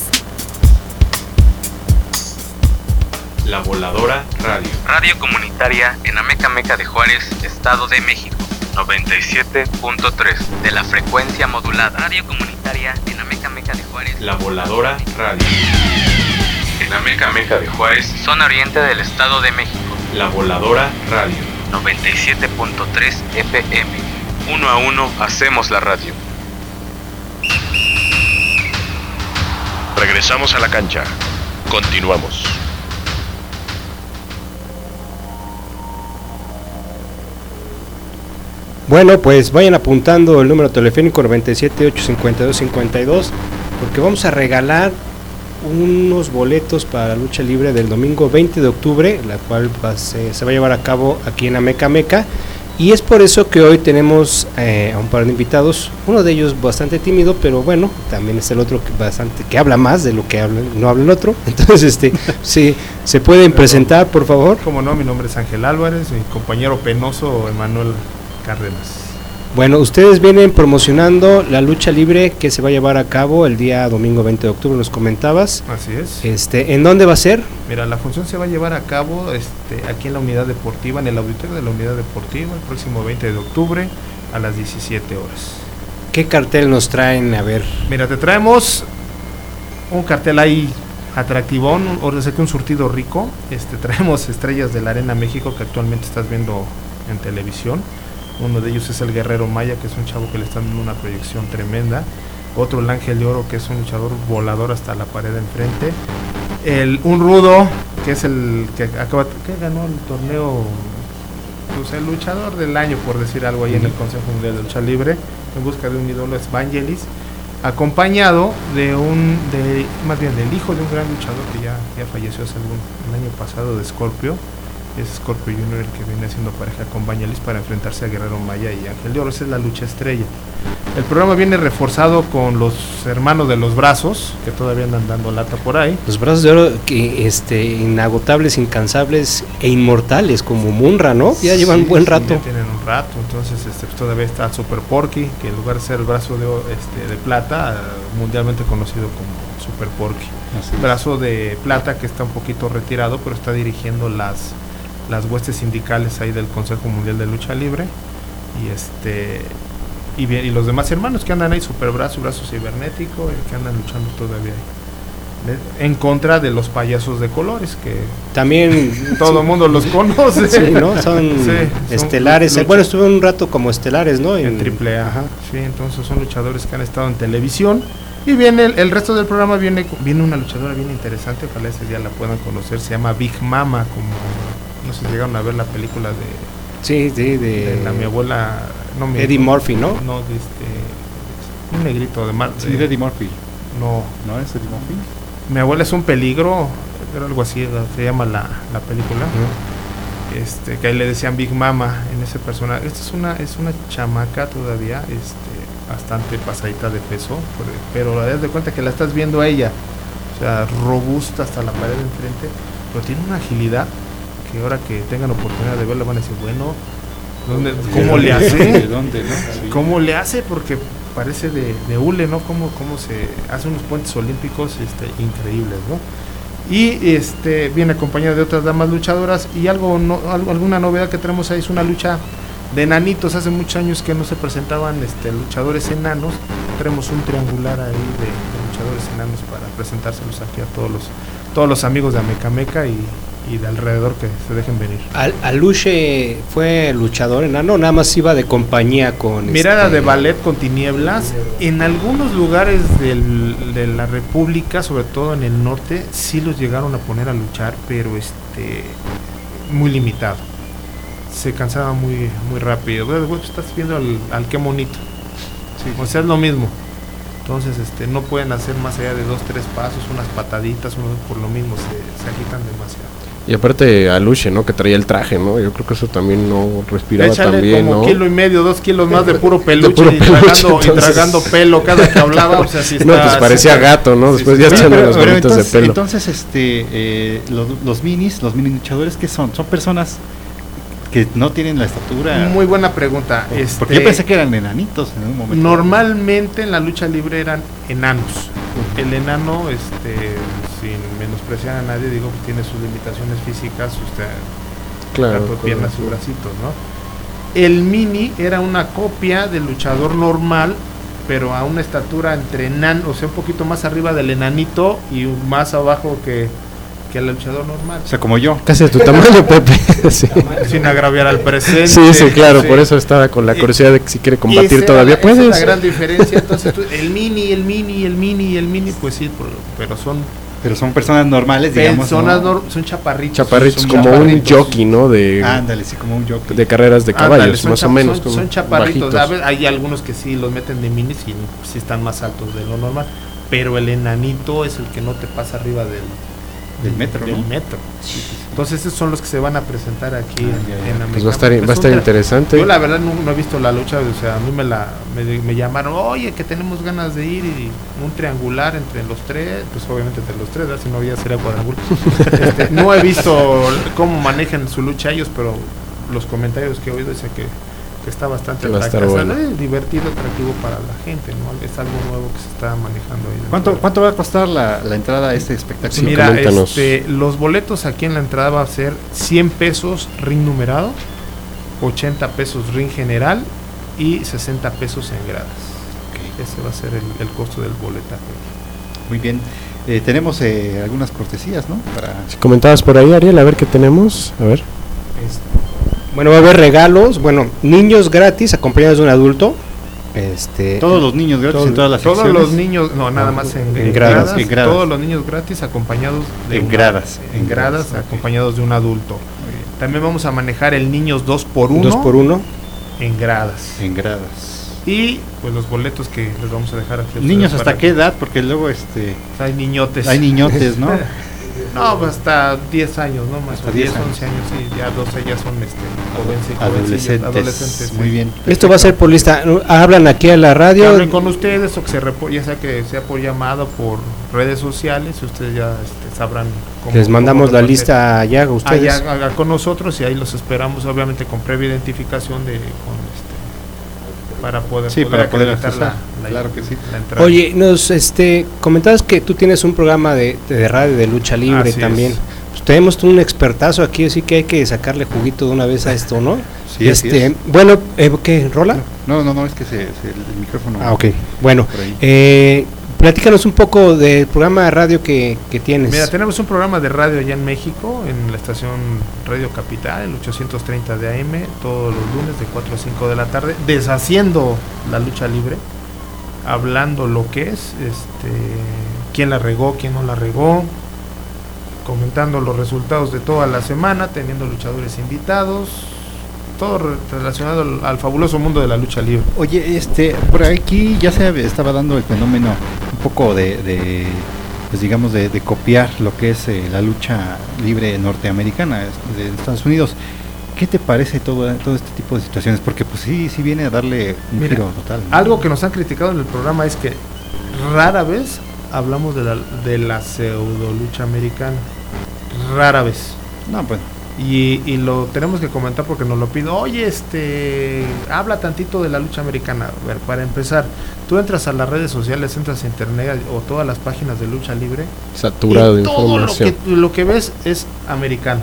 La Voladora Radio. Radio comunitaria en Amecameca de Juárez, Estado de México. 97.3 de la frecuencia modulada. Radio comunitaria en Amecameca de Juárez. La Voladora Radio. En Amecameca de Juárez, zona oriente del Estado de México. La Voladora Radio. 97.3 FM. Uno a uno hacemos la radio. Regresamos a la cancha. Continuamos. Bueno, pues vayan apuntando el número telefónico 97-852-52, porque vamos a regalar unos boletos para la lucha libre del domingo 20 de octubre, la cual se va a llevar a cabo aquí en Amecameca, y es por eso que hoy tenemos a un par de invitados, uno de ellos bastante tímido, pero bueno, también es el otro que habla más de lo que no habla el otro. Entonces, sí, ¿se pueden presentar, por favor? Como no, mi nombre es Ángel Álvarez, mi compañero penoso Emanuel Cárdenas. Bueno, ustedes vienen promocionando la lucha libre que se va a llevar a cabo el día domingo 20 de octubre, nos comentabas. Así es. ¿En dónde va a ser? Mira, la función se va a llevar a cabo aquí en la unidad deportiva, en el auditorio de la unidad deportiva, el próximo 20 de octubre a las 17 horas. ¿Qué cartel nos traen? A ver. Mira, te traemos un cartel ahí atractivón, o sea que un surtido rico. Traemos estrellas de la Arena México que actualmente estás viendo en televisión. Uno de ellos es el Guerrero Maya, que es un chavo que le está dando una proyección tremenda. Otro, el Ángel de Oro, que es un luchador volador hasta la pared de enfrente. Un Rudo, que es el que ganó el torneo, pues el luchador del año, por decir algo, ahí en el Consejo Mundial de Lucha Libre, en busca de un ídolo, es Vangelis, acompañado del hijo de un gran luchador que ya falleció el año pasado, de Scorpio. Es Scorpio Jr. el que viene haciendo pareja con Vangelis para enfrentarse a Guerrero Maya y Ángel de Oro. Esa es la lucha estrella. El programa viene reforzado con los hermanos de los brazos, que todavía andan dando lata por ahí. Los brazos de oro, que inagotables, incansables e inmortales, como Munra, ¿no? Ya llevan un buen rato. Ya tienen un rato, entonces pues todavía está Super Porky, que en lugar de ser el brazo de plata, mundialmente conocido como Super Porky. Brazo de plata que está un poquito retirado, pero está dirigiendo las huestes sindicales ahí del Consejo Mundial de Lucha Libre. Y los demás hermanos que andan ahí, Super Brazo cibernético, que andan luchando todavía ahí, en contra de los payasos de colores, que también todo el mundo los conoce. Sí, ¿no? Son estelares. Bueno, estuve un rato como estelares, ¿no? En AAA. Ajá. Sí, entonces son luchadores que han estado en televisión. Y viene el resto del programa, viene una luchadora bien interesante, ojalá ese día la puedan conocer, se llama Big Mama, como no sé si llegaron a ver la película de mi abuela, Eddie Murphy, ¿no? No, un negrito de Eddie Murphy. No es Eddie Murphy. Mi abuela es un peligro, era algo así, se llama la película. Que ahí le decían Big Mama en ese personaje. Esta es una chamaca todavía, bastante pasadita de peso, pero la das de cuenta que la estás viendo a ella, o sea, robusta hasta la pared de enfrente, pero tiene una agilidad que ahora que tengan oportunidad de verla van a decir, bueno, ¿cómo le hace? ¿De dónde, no? Sí. ¿Cómo le hace? Porque parece de hule, ¿no? Cómo se hace unos puentes olímpicos increíbles, ¿no? Y viene acompañada de otras damas luchadoras y alguna novedad que tenemos ahí es una lucha de enanitos. Hace muchos años que no se presentaban luchadores enanos. Tenemos un triangular ahí de luchadores enanos para presentárselos aquí a todos los amigos de Amecameca y de alrededor que se dejen venir. ¿Aluche fue luchador enano? Nada más iba de compañía con... Mirada de ballet con tinieblas. En algunos lugares de la República, sobre todo en el norte, sí los llegaron a poner a luchar, pero muy limitado. Se cansaba muy rápido. Estás viendo al qué monito. Sí. O sea, es lo mismo. Entonces no pueden hacer más allá de 2-3 pasos, unas pataditas, por lo mismo se agitan demasiado. Y aparte Aluche, ¿no? Que traía el traje, ¿no? Yo creo que eso también no respiraba tan bien, como ¿no? 1,5 kilos, 2 kilos más de puro peluche, y tragando pelo cada que hablaba, o sea, sí está... No, pues parecía gato, ¿no? Después ya echando los bolitos de pelo. Entonces, los mini luchadores, ¿qué son? Son personas que no tienen la estatura. Muy buena pregunta. Porque yo pensé que eran enanitos en un momento. Normalmente en la lucha libre eran enanos. El enano, sin menospreciar a nadie, digo que tiene sus limitaciones físicas, tanto piernas y bracitos, ¿no? El mini era una copia del luchador normal, pero a una estatura entre enano, o sea, un poquito más arriba del enanito y más abajo que el luchador normal. O sea, como yo. Casi de tu tamaño, Pepe. Sí. Sin agraviar al presente. Sí, claro, por eso estaba con la curiosidad de que si quiere combatir todavía puedes. Esa es la gran diferencia. Entonces, el mini, pues sí, pero son personas normales, digamos. Son chaparritos. Chaparritos, como un jockey, ¿no? Ándale, sí, como un jockey. De carreras de caballos, más o menos. Son chaparritos. A ver, hay algunos que sí los meten de minis y sí están más altos de lo normal. Pero el enanito es el que no te pasa arriba del metro. Sí. Entonces esos son los que se van a presentar aquí en América. Pues va a estar interesante. Yo la verdad no he visto la lucha, o sea, a mí me llamaron, oye, que tenemos ganas de ir, y un triangular entre los tres, pues obviamente entre los tres, si no ya sería cuadrangular. No he visto cómo manejan su lucha ellos, pero los comentarios que he oído dicen que está bastante bueno. Divertido, atractivo para la gente, ¿no? Es algo nuevo que se está manejando ahí. ¿Cuánto va a costar la entrada a este espectáculo? Mira, los boletos aquí en la entrada va a ser 100 pesos ring numerado, 80 pesos ring general y 60 pesos en gradas. Ese va a ser el costo del boletaje. Muy bien. Tenemos algunas cortesías, ¿no? Si comentabas por ahí, Ariel, a ver qué tenemos. A ver. Bueno, va a haber regalos, niños gratis acompañados de un adulto. Todos los niños gratis en todas las secciones. Todos los niños, nada más en gradas. Todos los niños gratis acompañados de gradas acompañados de un adulto. También vamos a manejar el niños 2x1. 2x1 en gradas. Y pues los boletos que les vamos a dejar aquí. Niños hasta qué edad, porque luego hay niñotes. Hay niñotes, ¿no? No, pues hasta 10 años, ¿no? Más Hasta o 10, 10 11 años, sí, ya 12 ya son adolescentes. Muy bien. Esto va a ser por lista. Hablan aquí a la radio. Que hablen con ustedes o que ya sea que sea por llamada o por redes sociales, ustedes ya sabrán cómo. Les mandamos la lista allá a ustedes. Allá con nosotros y ahí los esperamos, obviamente con previa identificación para poder acreditar la claro que sí. La entrada. Oye, nos comentabas que tú tienes un programa de radio de lucha libre también. Pues tenemos un expertazo aquí, así que hay que sacarle juguito de una vez a esto, ¿no? Sí, bueno, ¿qué? ¿Rola? No, es que el micrófono. Ah, ok. Bueno, platícanos un poco del programa de radio que tienes. Mira, tenemos un programa de radio allá en México, en la estación Radio Capital, el 830 de AM, todos los lunes de 4 a 5 de la tarde, deshaciendo la lucha libre, hablando lo que es, quién la regó, quién no la regó, comentando los resultados de toda la semana, teniendo luchadores invitados, todo relacionado al fabuloso mundo de la lucha libre. Oye, por aquí ya se estaba dando el fenómeno un poco pues digamos de copiar lo que es la lucha libre norteamericana de Estados Unidos. ¿Qué te parece todo este tipo de situaciones? Porque pues sí viene a darle un giro total, ¿no? Algo que nos han criticado en el programa es que rara vez hablamos de la pseudo lucha americana. Rara vez. No, pues. Y lo tenemos que comentar porque nos lo pido. Oye, habla tantito de la lucha americana. A ver, para empezar, tú entras a las redes sociales, entras a internet o todas las páginas de lucha libre, saturado de información. Todo lo que ves es americano.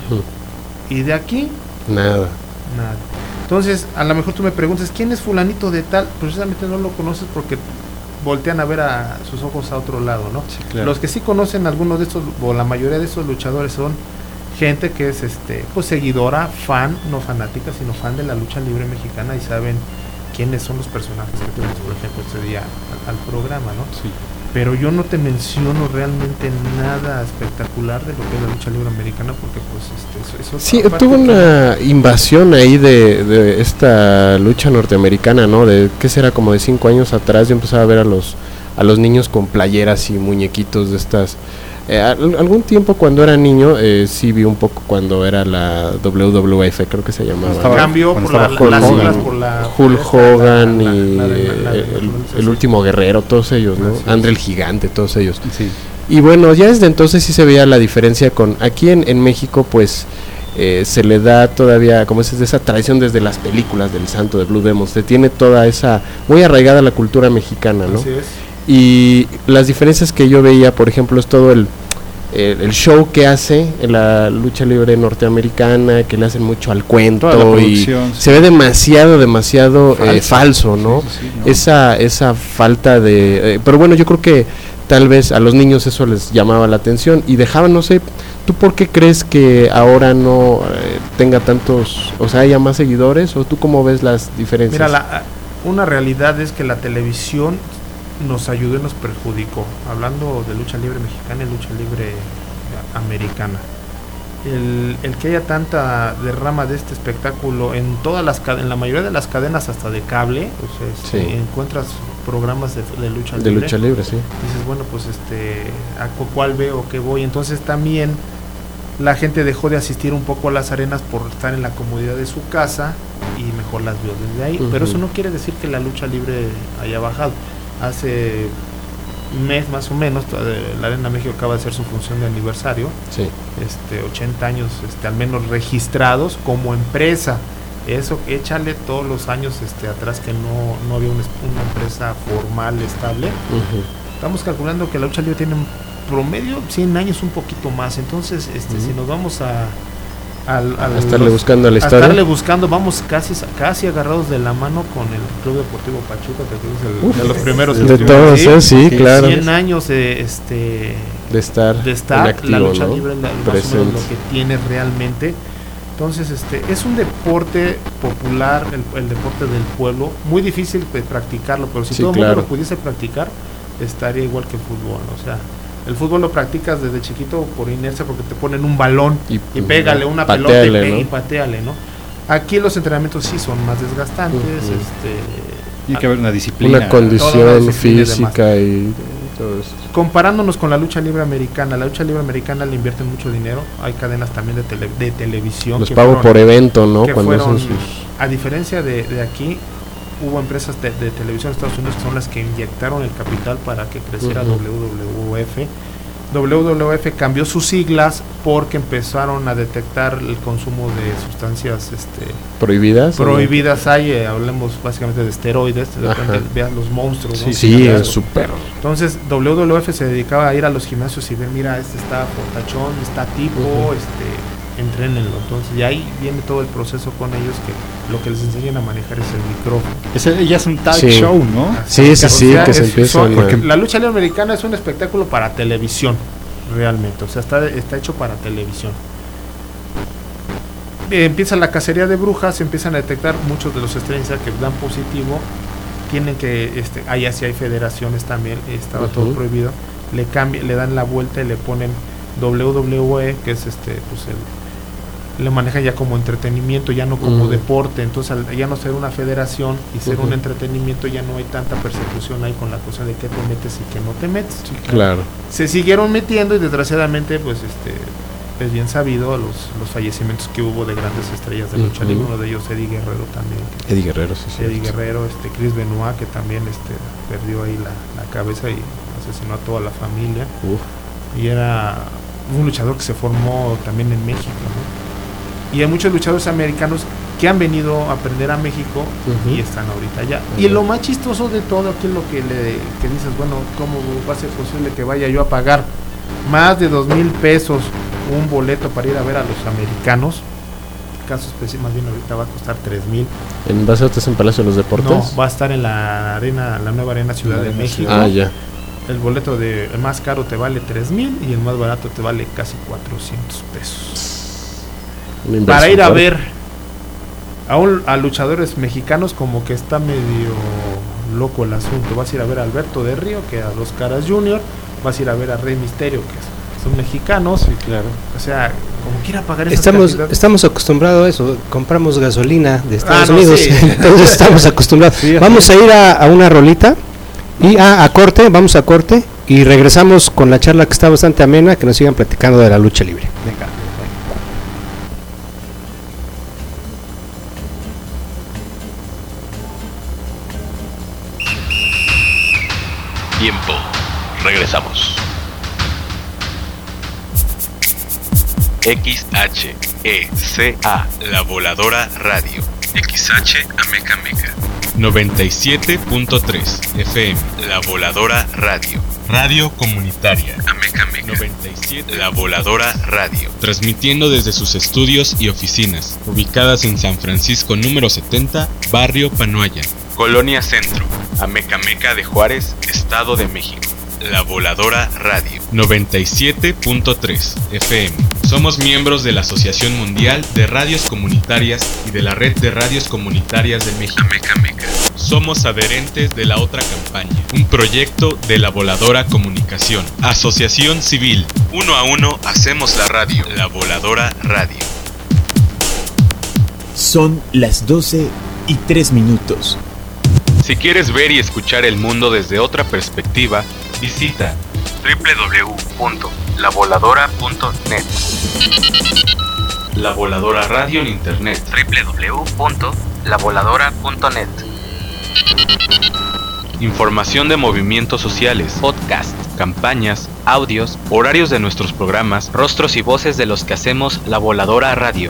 Y de aquí nada. Entonces, a lo mejor tú me preguntas, ¿quién es fulanito de tal? Precisamente no lo conoces porque voltean a ver a sus ojos a otro lado, ¿no? Sí, claro. Los que sí conocen algunos de estos, o la mayoría de estos luchadores, son gente que es pues seguidora, fan, no fanática, sino fan de la lucha libre mexicana y saben quiénes son los personajes que tuvimos, por ejemplo, este día al programa, ¿no? Sí. Pero yo no te menciono realmente nada espectacular de lo que es la lucha libre americana porque pues eso sí, tuvo una invasión ahí de esta lucha norteamericana, ¿no? De qué será, como de 5 años atrás yo empezaba a ver a los niños con playeras y muñequitos de estas. Algún tiempo cuando era niño sí vi un poco cuando era la WWF, creo que se llamaba. Cambió por las siglas, por la Hulk Hogan y el último guerrero, todos ellos, ¿no? André el Gigante, todos ellos. Sí. Y bueno, ya desde entonces sí se veía la diferencia con aquí en México, pues se le da todavía, como es de esa tradición desde las películas del Santo de Blue Demon, se tiene toda esa muy arraigada la cultura mexicana, ¿no? Así es. Y las diferencias que yo veía, por ejemplo, es todo el show que hace en la lucha libre norteamericana, que le hacen mucho al cuento y se ve demasiado falso, ¿no? Sí, ¿no? Esa falta de pero bueno, yo creo que tal vez a los niños eso les llamaba la atención y dejaban, no sé, ¿tú por qué crees que ahora no tenga tantos, o sea, haya más seguidores, o tú cómo ves las diferencias? Mira, una realidad es que la televisión nos ayudó y nos perjudicó, hablando de lucha libre mexicana y lucha libre americana. El que haya tanta derrama de este espectáculo en la mayoría de las cadenas, hasta de cable, pues encuentras programas de lucha libre. De lucha libre, sí. Dices, bueno, pues ¿a cuál veo, qué voy? Entonces también la gente dejó de asistir un poco a las arenas por estar en la comodidad de su casa y mejor las vio desde ahí. Pero eso no quiere decir que la lucha libre haya bajado. Hace un mes más o menos la Arena México acaba de hacer su función de aniversario, 80 años al menos registrados como empresa. Eso, échale todos los años atrás que no había una empresa formal estable. Estamos calculando que la lucha libre tiene un promedio 100 años, un poquito más. Entonces si nos vamos a estarle buscando la historia, vamos casi agarrados de la mano con el Club Deportivo Pachuca, que es de los primeros de todos, sí, claro. 100 años de estar activo, la lucha ¿no? libre, más o menos lo que tiene realmente. Entonces es un deporte popular, el deporte del pueblo, muy difícil de practicarlo, pero si todo el mundo lo pudiese practicar, estaría igual que el fútbol, o sea, el fútbol lo practicas desde chiquito por inercia porque te ponen un balón y pégale una pelota y pateale, ¿no? Aquí los entrenamientos sí son más desgastantes, tiene que haber una disciplina, una condición física y Comparándonos con la lucha libre americana le invierten mucho dinero. Hay cadenas también de televisión. Los pago por evento, ¿no? Cuando fueron, a diferencia de aquí, hubo empresas de televisión de Estados Unidos que son las que inyectaron el capital para que creciera WWF. WWF cambió sus siglas porque empezaron a detectar el consumo de sustancias prohibidas. Hablemos básicamente de esteroides, de repente vean los monstruos. Sí, es súper. Entonces WWF se dedicaba a ir a los gimnasios y ver, mira, este está fortachón, está tipo, entrénenlo. Entonces, y ahí viene todo el proceso con ellos, que lo que les enseñan a manejar es el micrófono. Ya es un talk show, ¿no? Sí, que se empieza. Porque la lucha libre americana es un espectáculo para televisión, realmente. O sea, está hecho para televisión. Empieza la cacería de brujas, se empiezan a detectar muchos de los estrellas que dan positivo. Tienen que, allá sí hay federaciones también, estaba todo prohibido. Le dan la vuelta y le ponen WWE, que es le manejan ya como entretenimiento, ya no como deporte. Entonces, al ya no ser una federación y ser un entretenimiento, ya no hay tanta persecución ahí con la cosa de qué te metes y qué no te metes. Sí, claro. Se siguieron metiendo y desgraciadamente, pues es bien sabido los fallecimientos que hubo de grandes estrellas de lucha libre. Uno de ellos, Eddie Guerrero también. Eddie Guerrero, sí. Eddie Guerrero, Chris Benoit, que también perdió ahí la cabeza y asesinó a toda la familia. Y era un luchador que se formó también en México, ¿no? Y hay muchos luchadores americanos que han venido a aprender a México y están ahorita allá. Y lo más chistoso de todo aquí es lo que dices, bueno, ¿cómo va a ser posible que vaya yo a pagar más de 2,000 pesos un boleto para ir a ver a los americanos? Caso especial, más bien ahorita va a costar 3,000. ¿En base a estás en Palacio de los Deportes? No, va a estar en la nueva arena Ciudad de México. Ya. El boleto el más caro te vale 3,000 y el más barato te vale casi 400 pesos. Para ir a ver a luchadores mexicanos, como que está medio loco el asunto. Vas a ir a ver a Alberto de Río, que a Dos Caras Jr., vas a ir a ver a Rey Misterio, que son mexicanos. Sí, claro. O sea, como quiera pagar esas cantidades. Estamos acostumbrados a eso. Compramos gasolina de Estados Unidos, entonces estamos acostumbrados. Vamos a ir a una rolita y vamos a corte y regresamos con la charla que está bastante amena, que nos sigan platicando de la lucha libre. Venga. Tiempo. Regresamos. XHECA, La Voladora Radio. XH Ameca Meca. 97.3 FM, La Voladora Radio. Radio Comunitaria. Ameca Meca. 97. La Voladora Radio. Transmitiendo desde sus estudios y oficinas, ubicadas en San Francisco número 70, Barrio Panoaya, Colonia Centro, Ameca Meca de Juárez, Estado de México. La Voladora Radio. 97.3 FM. Somos miembros de la Asociación Mundial de Radios Comunitarias y de la Red de Radios Comunitarias de México. Ameca Meca. Somos adherentes de La Otra Campaña, un proyecto de La Voladora Comunicación. Asociación Civil. 1 a 1 hacemos la radio. La Voladora Radio. Son las 12:03. Si quieres ver y escuchar el mundo desde otra perspectiva, visita www.lavoladora.net. La Voladora Radio en Internet. www.lavoladora.net. Información de movimientos sociales, Podcast, campañas, audios, horarios de nuestros programas, rostros y voces de los que hacemos La Voladora Radio.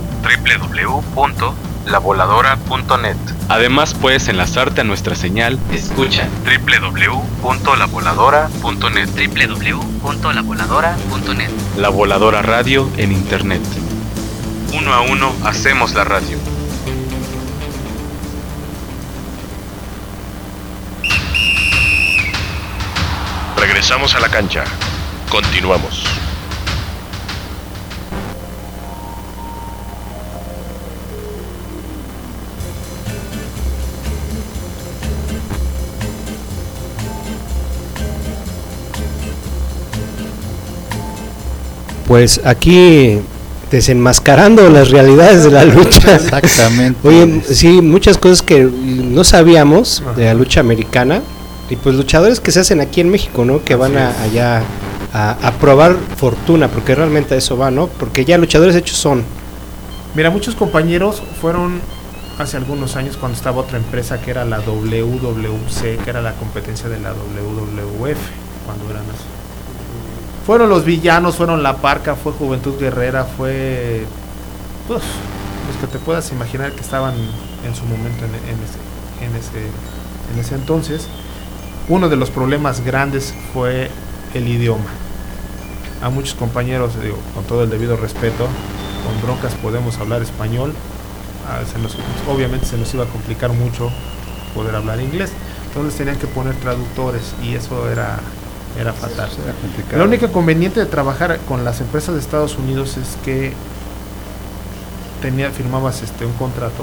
www.lavoladora.net. Además puedes enlazarte a nuestra señal. Escucha www.lavoladora.net. www.lavoladora.net. La Voladora Radio en Internet. 1 a 1 hacemos la radio. Regresamos a la cancha. Continuamos. Pues aquí desenmascarando las realidades de la lucha. Exactamente. Oye, sí, muchas cosas que no sabíamos de la lucha americana. Y pues luchadores que se hacen aquí en México, ¿no? Que van allá a probar fortuna, porque realmente a eso va, ¿no? Porque ya luchadores hechos son. Mira, muchos compañeros fueron hace algunos años cuando estaba otra empresa que era la WWC, que era la competencia de la WWF, cuando eran así. Fueron los villanos, fueron La Parca, fue Juventud Guerrera, fue pues, los que te puedas imaginar que estaban en su momento en ese entonces. Uno de los problemas grandes fue el idioma. A muchos compañeros, digo, con todo el debido respeto, con broncas podemos hablar español. Obviamente se nos iba a complicar mucho poder hablar inglés. Entonces tenían que poner traductores y eso era fatal. Lo único conveniente de trabajar con las empresas de Estados Unidos es que firmabas un contrato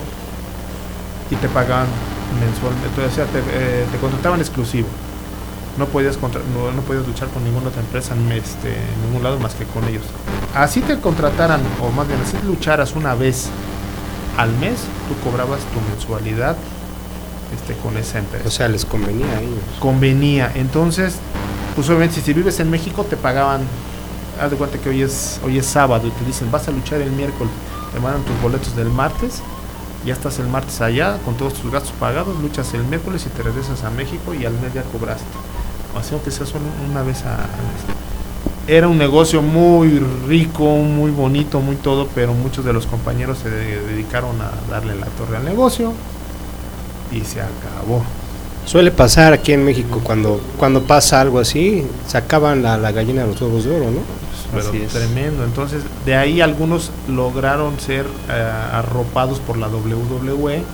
y te pagaban mensualmente, o sea, te contrataban exclusivo. No podías luchar con ninguna otra empresa en ningún lado más que con ellos. Así te contrataran, o más bien así lucharas una vez al mes, tú cobrabas tu mensualidad con esa empresa. O sea, les convenía a ellos. Convenía. Entonces, pues obviamente si vives en México te pagaban, haz de cuenta que hoy es sábado y te dicen vas a luchar el miércoles, te mandan tus boletos del martes, ya estás el martes allá con todos tus gastos pagados, luchas el miércoles y te regresas a México y al mes ya cobraste. O sea, aunque sea solo una vez al mes. Era un negocio muy rico, muy bonito, muy todo, pero muchos de los compañeros se dedicaron a darle la torre al negocio y se acabó. Suele pasar aquí en México cuando pasa algo así, sacaban la gallina de los huevos de oro, ¿no? Pero tremendo. Entonces, de ahí algunos lograron ser arropados por la WWE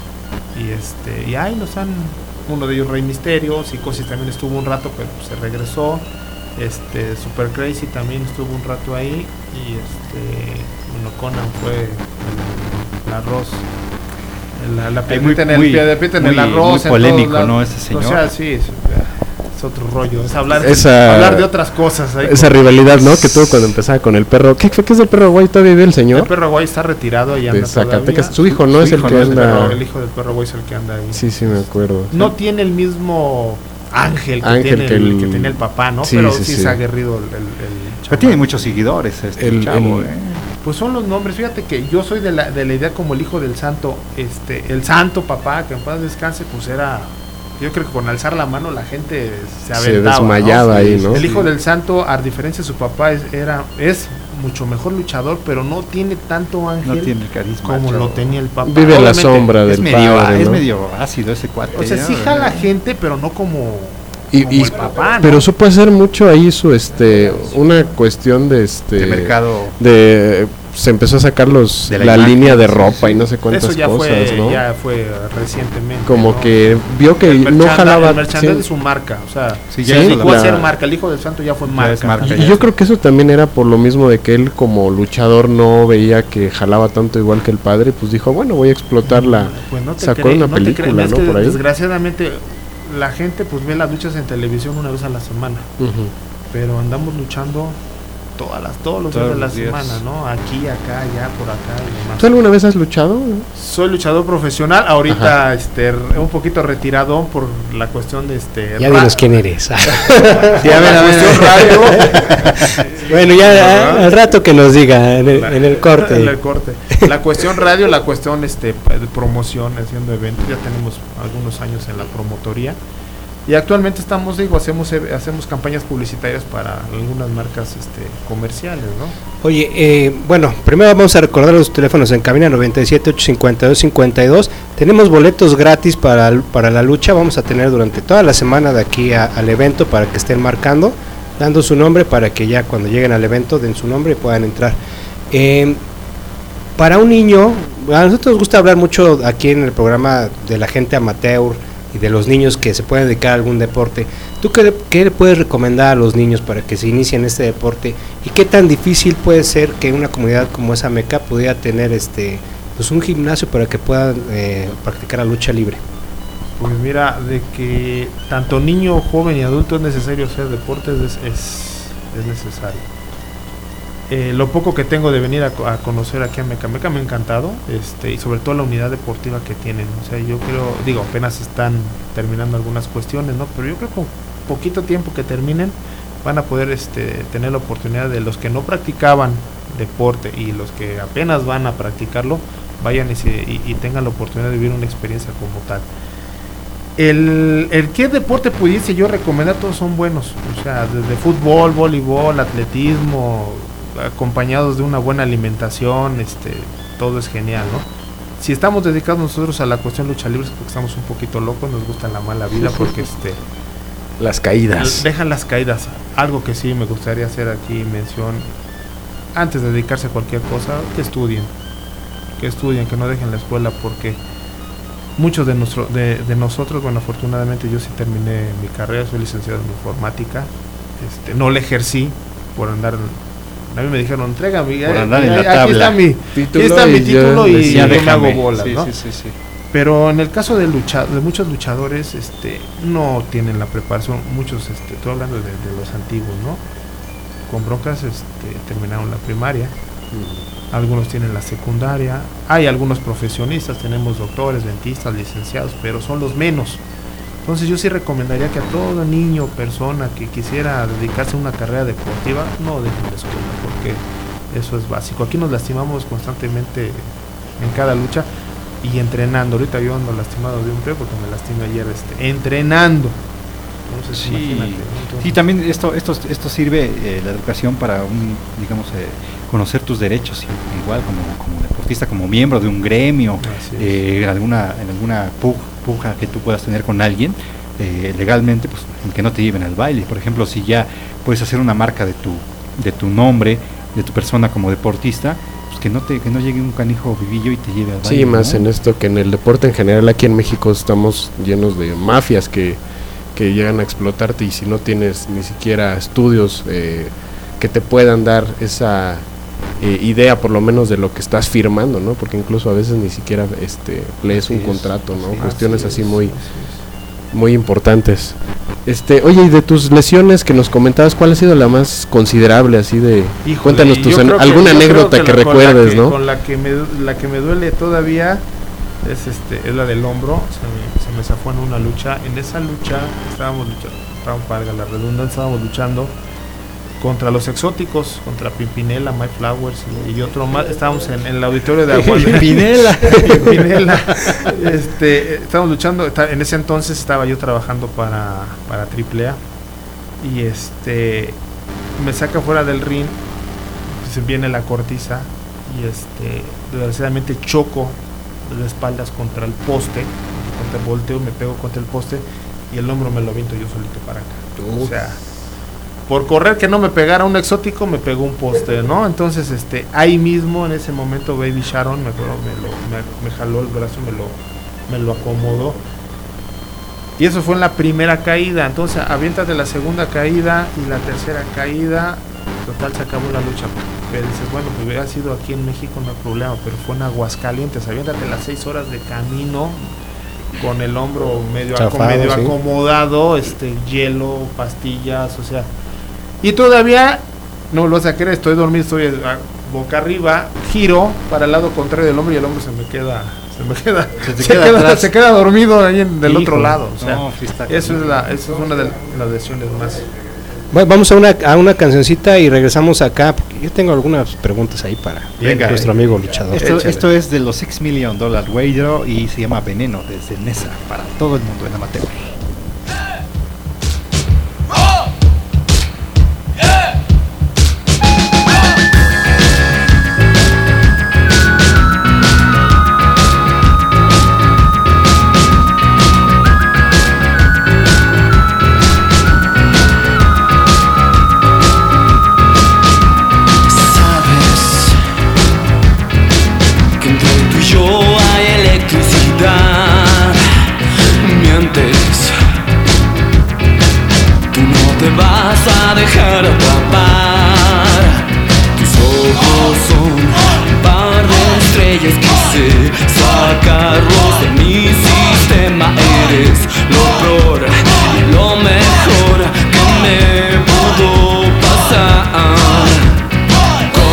y ahí los han. Uno de ellos, Rey Misterio, Psicosis también estuvo un rato, pero se regresó. Super Crazy también estuvo un rato ahí y Conan fue el arroz, la piedrita en el arroz, muy polémico, ¿no? Ese señor. O sea, sí, es otro rollo, es hablar de otras cosas. Esa rivalidad, ¿no? Que tuvo cuando empezaba con el perro. ¿Qué es el perro guay? ¿Todavía vive el señor? El perro guay está retirado y anda de Zacatecas. Su hijo, ¿no? Es el que anda. El hijo del perro guay es el que anda ahí. Sí, me acuerdo. No tiene el mismo Ángel que tenía el papá, ¿no? Sí, pero sí se ha aguerrido el pero tiene muchos seguidores chavo, Pues son los nombres. Fíjate que yo soy de la idea como el hijo del santo, el santo papá, que en paz descanse, pues era. Yo creo que con alzar la mano la gente se aventaba, desmayaba, ¿no? Ahí, ¿no? El hijo del santo, a diferencia de su papá, es mucho mejor luchador, pero no tiene tanto ángel, no tiene carisma como lo tenía el papá. Vive la sombra del padre, ¿no? Es medio ácido ese cuate. O sea, sí jala gente, pero no como el papá, ¿no? Pero supo hacer mucho ahí su una cuestión de mercado. Se empezó a sacar la línea de ropa y no sé cuántas cosas, ¿no? Ya fue recientemente. Como ¿no? Que vio que no jalaba. El merchandising de su marca, o sea, ya dedicó a ser marca. El hijo del santo ya fue marca. Y yo creo que eso también era por lo mismo de que él como luchador no veía que jalaba tanto igual que el padre, pues dijo, bueno, voy a explotarla. Pues sacó una película, ¿no? Por ahí. Desgraciadamente la gente pues ve las luchas en televisión una vez a la semana. Pero andamos luchando todos los días de la semana, ¿no? Aquí, acá, allá, por acá y demás. ¿Tú alguna vez has luchado? Soy luchador profesional, ahorita un poquito retirado por la cuestión de Ya dinos quién eres. Cuestión radio. Bueno, ya al rato que nos diga en el corte. En el corte. La cuestión radio, la cuestión de promoción, haciendo eventos, ya tenemos algunos años en la promotoría. Y actualmente hacemos campañas publicitarias para algunas marcas comerciales, ¿no? Oye, bueno, primero vamos a recordar los teléfonos en cabina 97-852-52. Tenemos boletos gratis para la lucha. Vamos a tener durante toda la semana de aquí al evento para que estén marcando, dando su nombre para que ya cuando lleguen al evento den su nombre y puedan entrar. Para un niño, a nosotros nos gusta hablar mucho aquí en el programa de la gente amateur y de los niños que se pueden dedicar a algún deporte. ¿Tú qué le puedes recomendar a los niños para que se inicien en este deporte? ¿Y qué tan difícil puede ser que una comunidad como esa Meca pudiera tener pues un gimnasio para que puedan practicar la lucha libre? Pues mira, de que tanto niño, joven y adulto es necesario hacer deportes, es necesario. Lo poco que tengo de venir a conocer aquí a Mecameca me ha encantado, y sobre todo la unidad deportiva que tienen. O sea, yo creo, apenas están terminando algunas cuestiones, ¿no? Pero yo creo que con poquito tiempo que terminen van a poder tener la oportunidad de los que no practicaban deporte y los que apenas van a practicarlo, vayan y tengan la oportunidad de vivir una experiencia como tal. El qué deporte pudiese yo recomendar, todos son buenos, o sea, desde fútbol, voleibol, atletismo, acompañados de una buena alimentación, todo es genial, ¿no? Si estamos dedicados nosotros a la cuestión lucha libre es porque estamos un poquito locos, nos gusta la mala vida, porque las caídas. Dejan las caídas. Algo que sí me gustaría hacer aquí mención, antes de dedicarse a cualquier cosa, que estudien, que no dejen la escuela, porque muchos de nosotros, bueno, afortunadamente yo sí terminé mi carrera, soy licenciado en informática, no la ejercí por andar. A mí me dijeron, entrégame, por andar en la aquí tabla. está mi título y yo me hago bolas, sí, ¿no? Sí. Pero en el caso de muchos luchadores, no tienen la preparación, muchos, estoy hablando de los antiguos, ¿no? Con broncas, terminaron la primaria, algunos tienen la secundaria, hay algunos profesionistas, tenemos doctores, dentistas, licenciados, pero son los menos. Entonces yo sí recomendaría que a todo niño o persona que quisiera dedicarse a una carrera deportiva, no dejen la escuela, porque eso es básico. Aquí nos lastimamos constantemente en cada lucha y entrenando. Ahorita yo ando lastimado de un pie porque me lastimé ayer entrenando. Entonces, sí, imagínate. Sí, también esto sirve, la educación, para conocer tus derechos, igual como deportista, como miembro de un gremio, en alguna puja que tú puedas tener con alguien, legalmente, pues que no te lleven al baile. Por ejemplo, si ya puedes hacer una marca de tu nombre, de tu persona como deportista, pues que no llegue un canijo vivillo y te lleve al baile. Sí, más, ¿no? En esto que en el deporte en general aquí en México estamos llenos de mafias que llegan a explotarte, y si no tienes ni siquiera estudios que te puedan dar esa idea por lo menos de lo que estás firmando, ¿no? Porque incluso a veces ni siquiera lees un contrato, ¿no? Cuestiones así muy importantes. Oye, y de tus lesiones que nos comentabas, ¿cuál ha sido la más considerable así de? Híjole, cuéntanos alguna anécdota que recuerdes, ¿no? Con la que me duele todavía es la del hombro. Se me zafó en una lucha. En esa lucha estábamos luchando contra los exóticos, contra Pimpinela, My Flowers y otro más. Estábamos en el auditorio de Pimpinela. Estábamos luchando. En ese entonces estaba yo trabajando para AAA y me saca fuera del ring, se viene la cortiza y desgraciadamente choco de espaldas contra el poste, volteo, me pego contra el poste y el hombro me lo aviento yo solito para acá. O sea, por correr que no me pegara un exótico, me pegó un poste, ¿no? Entonces, ahí mismo, en ese momento, Baby Sharon me jaló el brazo, me lo acomodó. Y eso fue en la primera caída. Entonces, aviéntate la segunda caída y la tercera caída. Total, se acabó la lucha. Pero dices, bueno, pues hubiera sido aquí en México, no hay problema, pero fue en Aguascalientes. Aviéntate las 6 horas de camino con el hombro medio acomodado, hielo, pastillas, o sea. Y todavía, no lo vas a creer, estoy dormido, estoy boca arriba, giro para el lado contrario del hombro y el hombro se queda dormido ahí del otro lado. O sea, eso es una de las lesiones más. Bueno, vamos a una cancioncita y regresamos acá, porque yo tengo algunas preguntas ahí para nuestro amigo luchador. Esto es de los $6 Million Wager y se llama Veneno, desde Nesa, para todo el mundo en amateur. Dejar atrapar. Tus ojos son un par de estrellas que sé sacarlos de mi sistema. Eres lo peor y lo mejor que me pudo pasar.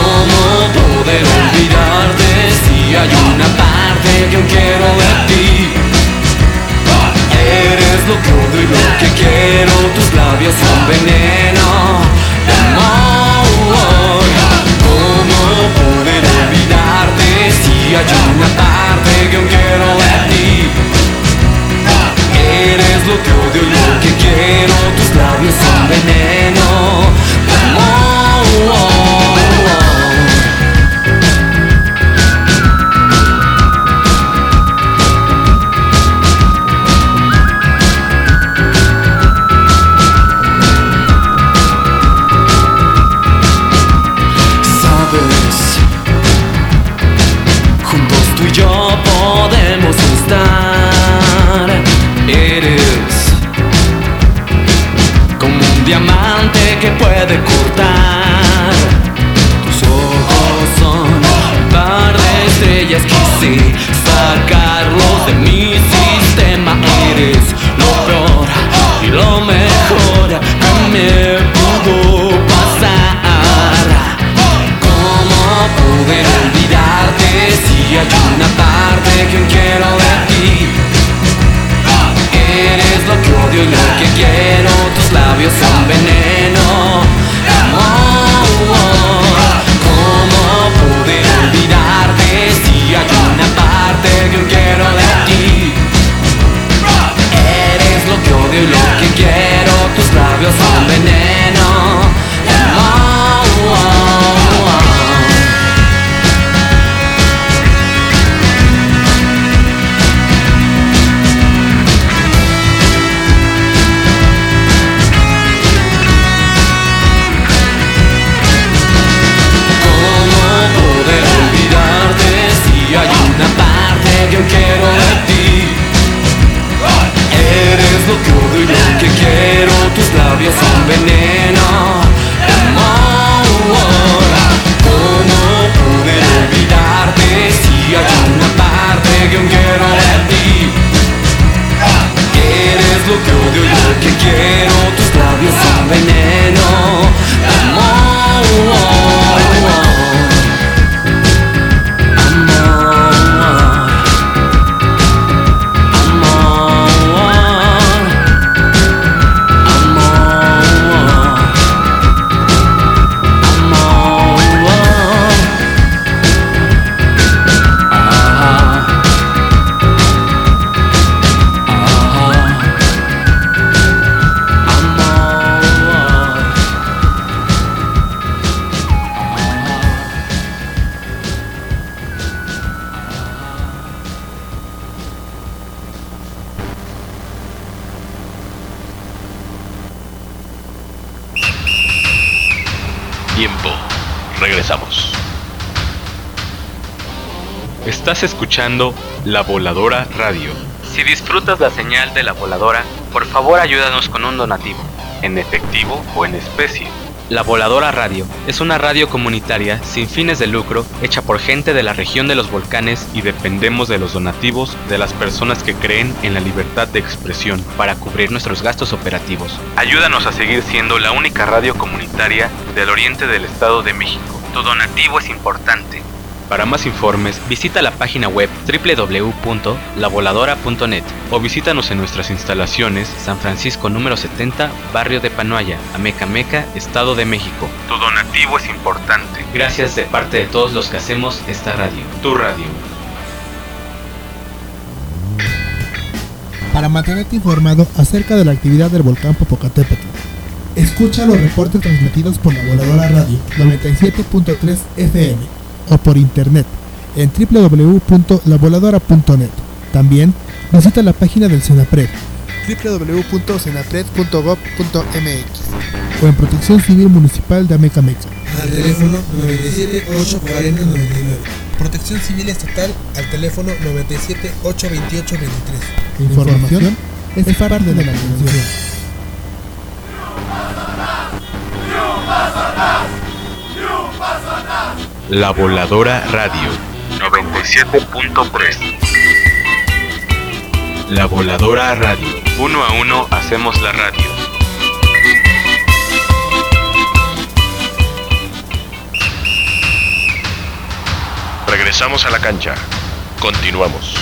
y yo podemos estar. Eres como un diamante que puede cortar. Tus ojos son un par de estrellas. Quise sacarlos de mi sistema. Eres lo peor y lo mejor que me pudo pasar. ¿Cómo poder olvidarte si hay una parte que quiero de ti? Eres lo que odio y lo que quiero. Tus labios son veneno. ¿Cómo poder olvidarte si hay una parte que quiero de ti? Eres lo que odio y lo que quiero. Tus labios son veneno. Una parte que quiero de ti. Eres lo que odio y lo que quiero. Tus labios son veneno. ¿Cómo poder olvidarte si hay una parte que quiero de ti? Eres lo que odio y lo que quiero. Tus labios son veneno. Tiempo. Regresamos. Estás escuchando La Voladora Radio. Si disfrutas la señal de La Voladora, por favor ayúdanos con un donativo, en efectivo o en especie. La Voladora Radio es una radio comunitaria sin fines de lucro hecha por gente de la región de los volcanes y dependemos de los donativos de las personas que creen en la libertad de expresión para cubrir nuestros gastos operativos. Ayúdanos a seguir siendo la única radio comunitaria del oriente del Estado de México. Tu donativo es importante. Para más informes, visita la página web www.lavoladora.net o visítanos en nuestras instalaciones San Francisco número 70, barrio de Panoaya, Amecameca, Estado de México. Tu donativo es importante. Gracias de parte de todos los que hacemos esta radio. Tu radio. Para mantenerte informado acerca de la actividad del volcán Popocatépetl, escucha los reportes transmitidos por la Voladora Radio 97.3 FM. O por internet en www.lavoladora.net. También visita la página del Senapred www.senapred.gov.mx o en Protección Civil Municipal de Amecameca al teléfono 97-840-99. Protección Civil Estatal al teléfono 97-828-23. La información es parte de la atención. La Voladora Radio 97.3. La Voladora Radio. Uno a uno hacemos la radio. Regresamos a la cancha. Continuamos.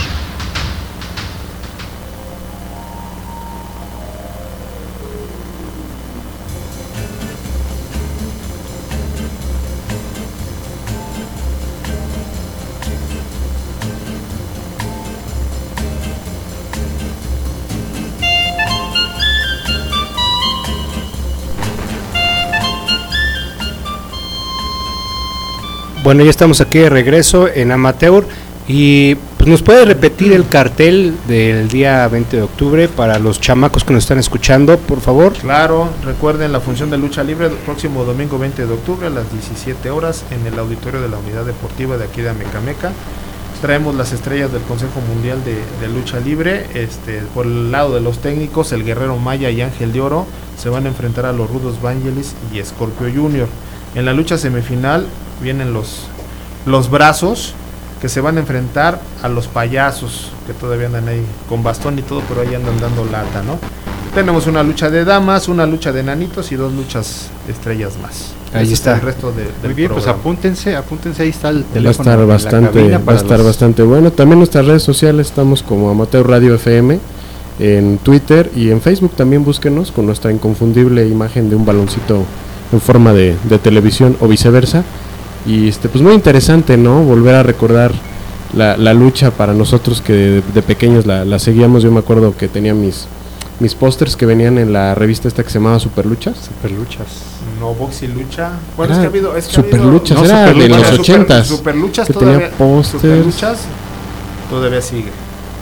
Bueno, ya estamos aquí de regreso en Amateur y pues nos puede repetir el cartel del día 20 de octubre para los chamacos que nos están escuchando, por favor. Claro, recuerden la función de lucha libre el próximo domingo 20 de octubre a las 17 horas en el auditorio de la Unidad Deportiva de aquí de Amecameca. traemos las estrellas del Consejo Mundial de Lucha Libre. Por el lado de los técnicos, el Guerrero Maya y Ángel de Oro se van a enfrentar a los Rudos Vangelis y Scorpio Junior. En la lucha semifinal vienen los Brazos, que se van a enfrentar a los Payasos, que todavía andan ahí con bastón y todo, pero ahí andan dando lata, ¿no? Tenemos una lucha de damas, una lucha de nanitos y 2 luchas estrellas más. Ahí ese está el resto del muy bien, programa. pues apúntense, ahí está el teléfono. Va a estar bastante bueno. También nuestras redes sociales estamos como Amateur Radio FM en Twitter y en Facebook. También búsquenos con nuestra inconfundible imagen de un baloncito en forma de televisión o viceversa. Y pues muy interesante, ¿no? Volver a recordar la lucha para nosotros que de pequeños la seguíamos. Yo me acuerdo que tenía mis pósters que venían en la revista esta que se llamaba Superluchas. No, Box y Lucha. ¿Cuál es que ha habido? Superluchas, no, era de los 80s. Superluchas que todavía, tenía pósters. Superluchas todavía sigue.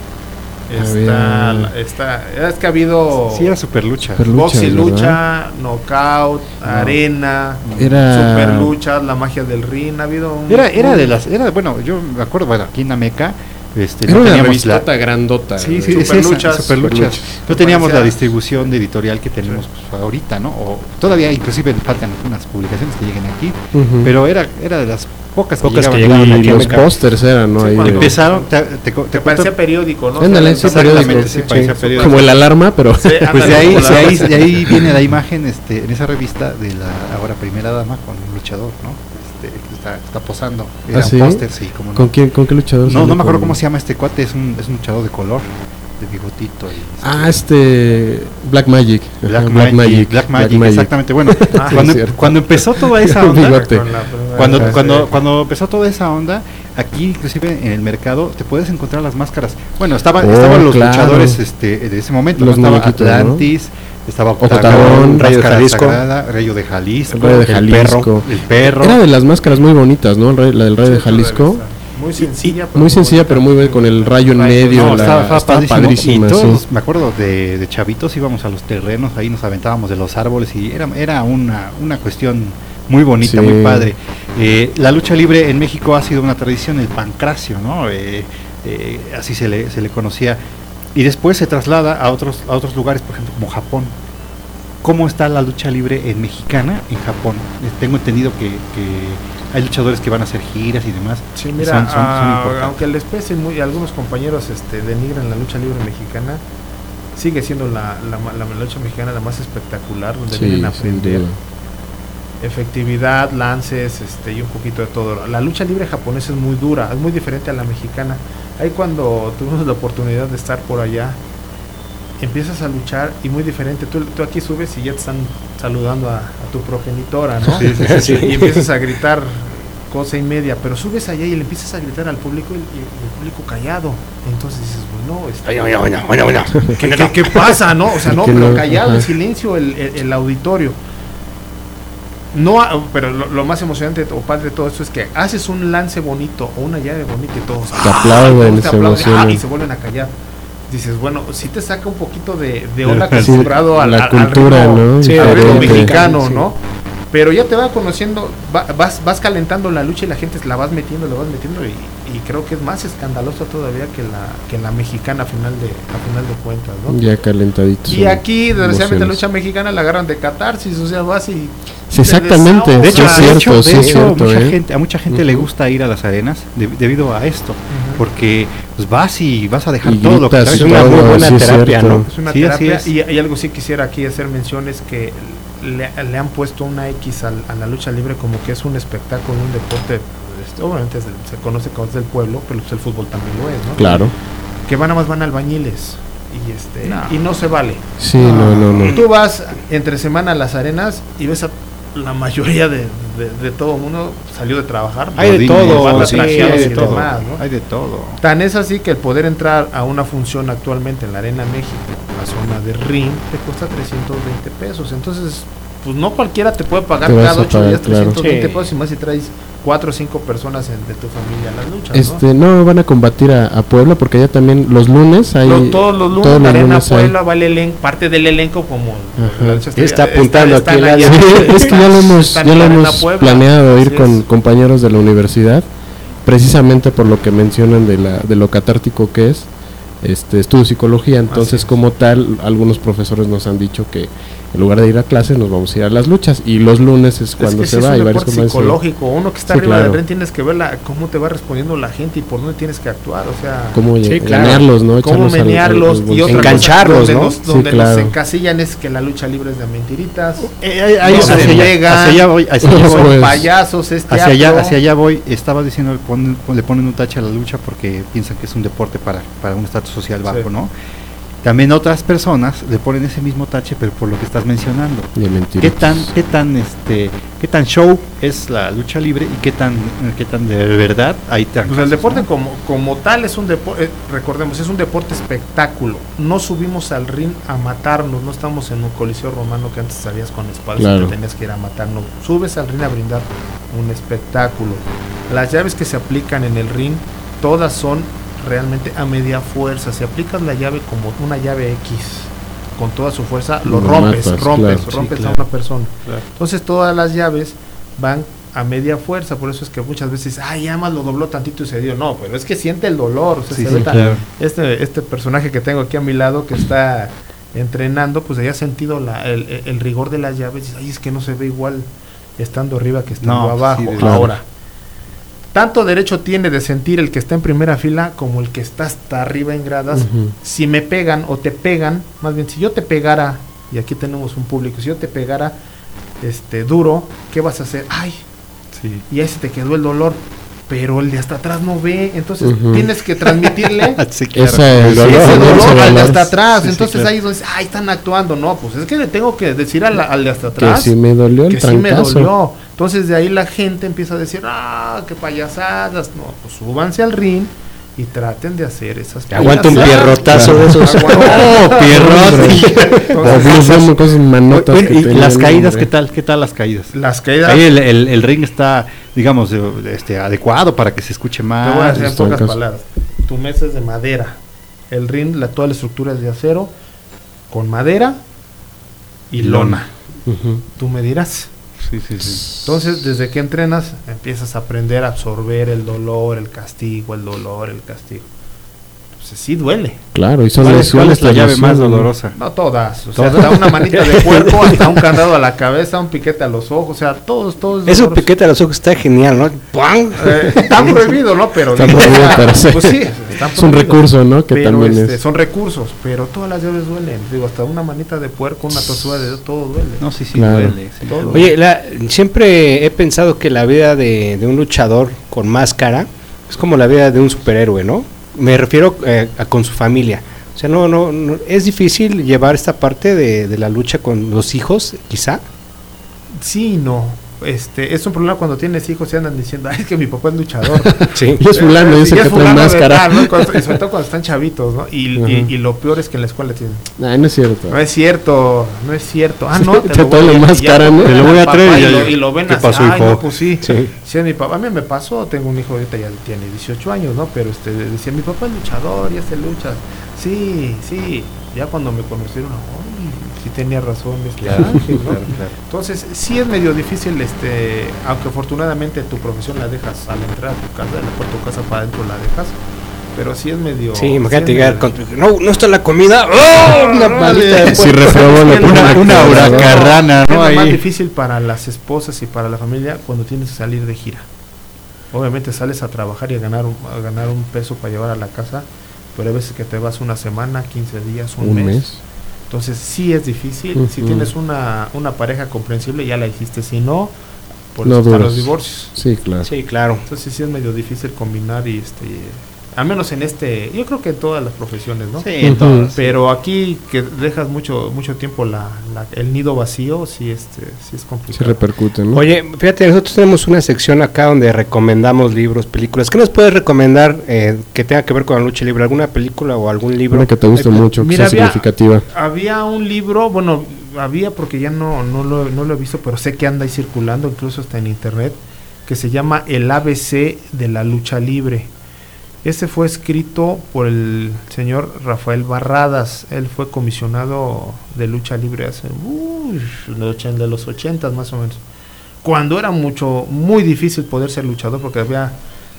Es que ha habido... Sí, era Superlucha. Box y Lucha, Knockout, Arena, Superluchas, La Magia del Ring. Ha habido bueno, yo me acuerdo, aquí en Ameca, era no una teníamos revistota grandota. Sí, Superluchas. No teníamos la distribución de editorial que tenemos pues, ahorita, ¿no? O todavía inclusive faltan unas publicaciones que lleguen aquí, pero era de las pocas que llegaban aquí. Y los pósters eran, ¿no? Sí, ahí empezaron, te parecía periódico, ¿no? Ándale, sí, periódico. Sí, parecía periódico. Como el Alarma, pero... Sí, pues de ahí viene la imagen en esa revista de la ahora primera dama con un luchador, ¿no? Está posando. Era un póster, sí, como ¿Con qué luchador? No me acuerdo cómo se llama este cuate, es un luchador de color, de bigotito. Black Magic. Black Magic, exactamente. Bueno, cuando empezó toda esa onda, cuando empezó toda esa onda, aquí inclusive en el mercado te puedes encontrar las máscaras. Bueno, estaban los luchadores de ese momento, los estaba Atlantis, ¿no? Estaba Octagón, Rayo de Jalisco, el perro. Era de las máscaras muy bonitas, ¿no? La del Rayo de Jalisco. Muy sencilla, pero muy buena, con el rayo en medio. Estaba padrísima. Y todos, me acuerdo de chavitos, íbamos a los terrenos, ahí nos aventábamos de los árboles y era una cuestión muy bonita, muy padre. La lucha libre en México ha sido una tradición, el pancracio, ¿no? Así se le conocía. Y después se traslada a otros lugares, por ejemplo, como Japón. ¿Cómo está la lucha libre mexicana en Japón? Tengo entendido que hay luchadores que van a hacer giras y demás. Sí, mira, son aunque les pese algunos compañeros denigran la lucha libre mexicana, sigue siendo la lucha mexicana la más espectacular, donde vienen a aprender efectividad, lances, y un poquito de todo. La lucha libre japonesa es muy dura, es muy diferente a la mexicana. Ahí cuando tuvimos la oportunidad de estar por allá, empiezas a luchar y muy diferente. Tú aquí subes y ya te están saludando a tu progenitora, ¿no? Sí. Y empiezas a gritar cosa y media, pero subes allá y le empiezas a gritar al público y el público callado. Entonces dices, bueno, ¿qué pasa, no? O sea, no, pero callado, en silencio el auditorio. No, pero lo más emocionante o padre de todo esto es que haces un lance bonito o una llave bonita y todos te aplauden, y se vuelven a callar. Dices, bueno, sí te saca un poquito de onda acostumbrado la cultura, ¿no? Sí, al ritmo mexicano, sí. ¿no? Pero ya te va conociendo, vas calentando la lucha y la gente la vas metiendo y creo que es más escandalosa todavía que la mexicana a final de cuentas, ¿no? Ya calentaditos. Y aquí, desgraciadamente, la lucha mexicana la agarran de catarsis, o sea, vas y... Sí, exactamente, de hecho, a mucha gente le gusta ir a las arenas debido a esto, porque pues vas y vas a dejar todo lo que sabes. Es una muy buena terapia, ¿no? Es una terapia, y algo sí quisiera aquí hacer mención es que le han puesto una X a la lucha libre como que es un espectáculo, un deporte, obviamente se conoce como es del pueblo, pero pues el fútbol también lo es, ¿no? Claro. Que nada más van albañiles y no se vale. Sí, no. Tú vas entre semana a las arenas y ves a la mayoría de todo el mundo salió de trabajar. Hay de todo, hay de todo. Tan es así que el poder entrar a una función actualmente en la Arena México, en la zona de ring, te cuesta 320 pesos. Entonces, pues no cualquiera te puede pagar cada 8 días 320 pesos, y más si traes 4 o 5 personas de tu familia a las luchas, ¿no? Van a combatir a Puebla porque allá también los lunes hay... Todos los lunes la Arena Puebla va parte del elenco como... Está apuntando aquí el Es que ya lo hemos planeado ir con compañeros de la universidad precisamente por lo que mencionan de lo catártico que es. Estudio psicología, entonces como tal algunos profesores nos han dicho que en lugar de ir a clases nos vamos a ir a las luchas y los lunes es cuando se va. Es un deporte psicológico, uno que está arriba del ring tienes que ver cómo te va respondiendo la gente y por dónde tienes que actuar, o sea, cómo menearlos, ¿no? Cómo menearlos y otra engancharlos, cosa, ¿no? donde nos encasillan es que la lucha libre es de mentiritas, hacia allá voy, son payasos, hacia allá voy. Estaba diciendo le ponen un tache a la lucha porque piensan que es un deporte para un estatus social bajo, ¿no? También otras personas le ponen ese mismo tache, pero por lo que estás mencionando. ¿Qué tan show es la lucha libre y qué tan de verdad hay tan? Pues el deporte como tal es un deporte, recordemos, es un deporte espectáculo. No subimos al ring a matarnos, no estamos en un coliseo romano que antes salías con espadas y te tenías que ir a matarnos. Subes al ring a brindar un espectáculo. Las llaves que se aplican en el ring, todas son realmente a media fuerza. Si aplicas la llave como una llave X con toda su fuerza, lo rompes a una persona. Entonces todas las llaves van a media fuerza, por eso es que muchas veces, ya más lo dobló tantito y se dio. No, pero es que siente el dolor. O sea, este personaje que tengo aquí a mi lado que está entrenando, pues haya sentido el rigor de las llaves y es que no se ve igual estando arriba que estando abajo. Ahora, tanto derecho tiene de sentir el que está en primera fila como el que está hasta arriba en gradas. Si me pegan o te pegan, más bien si yo te pegara, y aquí tenemos un público, si yo te pegara duro, ¿qué vas a hacer? Y ahí se te quedó el dolor, pero el de hasta atrás no ve, entonces tienes que transmitirle ese dolor al de hasta atrás. Entonces ahí es donde están actuando. No, pues es que le tengo que decir al de hasta atrás que sí me dolió el trancazo. Sí me dolió. Entonces de ahí la gente empieza a decir, qué payasadas. No, pues súbanse al ring y traten de hacer esas payasadas. Aguanta un pierrotazo de esos. Y las caídas, ¿qué tal las caídas? Las caídas. Ahí el ring está, digamos, adecuado para que se escuche más. Te voy a decir en pocas palabras. Tu mesa es de madera. El ring, toda la estructura es de acero, con madera y lona. Tú me dirás. Sí. Entonces, desde que entrenas, empiezas a aprender a absorber el dolor, el castigo. Entonces, sí duele. Claro, y son ¿Cuál es la llave más dolorosa? No todas. O sea, hasta una manita de puerco, hasta un candado a la cabeza, un piquete a los ojos. O sea, todos. Eso piquete a los ojos está genial, ¿no? Está prohibido, ¿no? Pero está prohibido, pues sí, es un recurso, ¿no? Que pero también son recursos, pero todas las llaves duelen. Digo, hasta una manita de puerco, una tosura de dedo, todo duele. No, sí, claro. Duele. Sí, todo. Oye, siempre he pensado que la vida de un luchador con máscara es como la vida de un superhéroe, ¿no? Me refiero con su familia. O sea, no es difícil llevar esta parte de la lucha con los hijos, quizá. Sí, no. Es un problema cuando tienes hijos y andan diciendo, es que mi papá es luchador. Sí. Y es fulano, dice que trae máscara. ¿no? Y sobre todo cuando están chavitos, ¿no? Y lo peor es que en la escuela tienen. No es cierto. No es cierto. No, te lo voy a máscara, ¿no? Te lo voy a traer y lo ven así. ¿Qué pasó, hijo? No, pues sí. Sí, mi papá, a mí me pasó, tengo un hijo ahorita ya tiene 18 años, ¿no? Pero decía, mi papá es luchador, ya se lucha. Sí. Ya cuando me conocieron, sí tenía razón Ángel, ¿no? Claro. Entonces sí es medio difícil, aunque afortunadamente tu profesión la dejas al entrar a tu casa, por tu casa para adentro la dejas, pero sí es medio. Sí, imagínate llegar con no está la comida. ¡Oh! Una palita si reprobó una huracarrana, ¿no? Es lo más difícil para las esposas y para la familia cuando tienes que salir de gira. Obviamente sales a trabajar y a ganar un peso para llevar a la casa, pero hay veces que te vas una semana, 15 días, un mes. Entonces sí es difícil. Si tienes una pareja comprensible, ya la hiciste. Si no, por eso están los divorcios. Sí, claro. Entonces sí es medio difícil combinar y al menos en yo creo que en todas las profesiones, ¿no? Sí, en todas. Pero aquí que dejas mucho tiempo el nido vacío, sí es complicado. Sí repercute, ¿no? Oye, fíjate, nosotros tenemos una sección acá donde recomendamos libros, películas. ¿Qué nos puedes recomendar que tenga que ver con la lucha libre? ¿Alguna película o algún libro? Una que te guste mucho, que sea significativa. Había un libro, porque ya no lo he visto, pero sé que anda ahí circulando, incluso está en internet, que se llama El ABC de la lucha libre. Ese fue escrito por el señor Rafael Barradas. Él fue comisionado de lucha libre hace de los 80 más o menos, cuando era muy difícil poder ser luchador, porque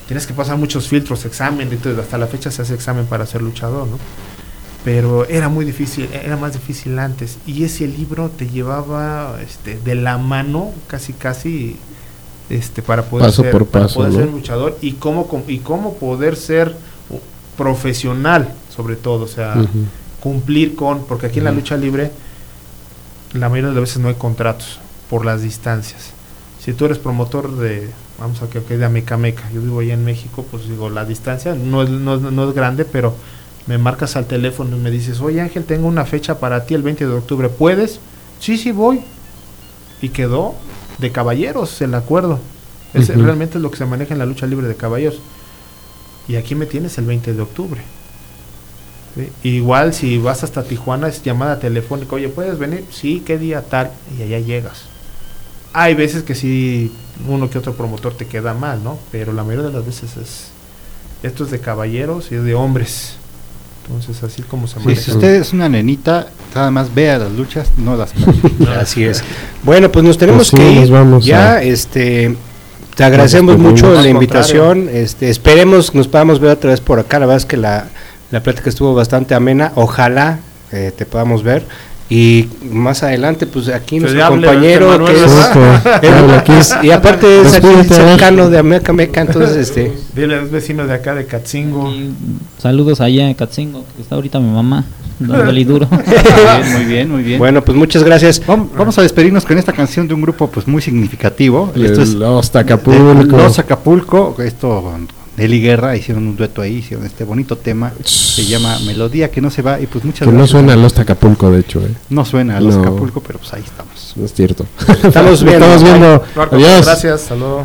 tienes que pasar muchos filtros, examen, entonces hasta la fecha se hace examen para ser luchador, ¿no? Pero era muy difícil, era más difícil antes, y ese libro te llevaba de la mano casi para poder paso ser, por paso, para poder ¿no? ser luchador y cómo poder ser profesional, sobre todo, o sea, cumplir con, porque aquí en la lucha libre la mayoría de las veces no hay contratos por las distancias. Si tú eres promotor de, vamos a que de Amecameca, yo vivo allá en México, pues digo, la distancia no es grande, pero me marcas al teléfono y me dices, oye Ángel, tengo una fecha para ti el 20 de octubre, ¿puedes? Sí, voy. Y quedó de caballeros el acuerdo. Realmente es lo que se maneja en la lucha libre de caballeros. Y aquí me tienes el 20 de octubre. ¿Sí? Igual si vas hasta Tijuana es llamada telefónica, oye, ¿puedes venir? Sí, ¿qué día tal? Y allá llegas. Hay veces que sí, uno que otro promotor te queda mal, ¿no? Pero la mayoría de las veces esto es de caballeros y es de hombres. Entonces así como se maneja. Si usted es una nenita, nada más vea las luchas, no las Así es. Bueno, pues nos tenemos que ir. Ya, te agradecemos mucho la invitación. Esperemos nos podamos ver otra vez por acá. La verdad es que la plática estuvo bastante amena. Ojalá te podamos ver. Y más adelante, pues aquí nuestro compañero que es y aparte es aquí cercano de Amecameca, entonces dile, es vecino de acá de Catzingo. Saludos allá en Catzingo, que está ahorita mi mamá dándole duro. Muy bien. Bueno, pues muchas gracias. Vamos a despedirnos con esta canción de un grupo pues muy significativo. Esto es Los Acapulco. Los Acapulco, esto Nelly Guerra hicieron un dueto ahí, hicieron este bonito tema, se llama Melodía que no se va, y pues muchas gracias. No suena a Los Acapulco, de hecho. No suena a Los Acapulco, pero pues ahí estamos. No es cierto. Estamos viendo. Adiós. Gracias, saludos.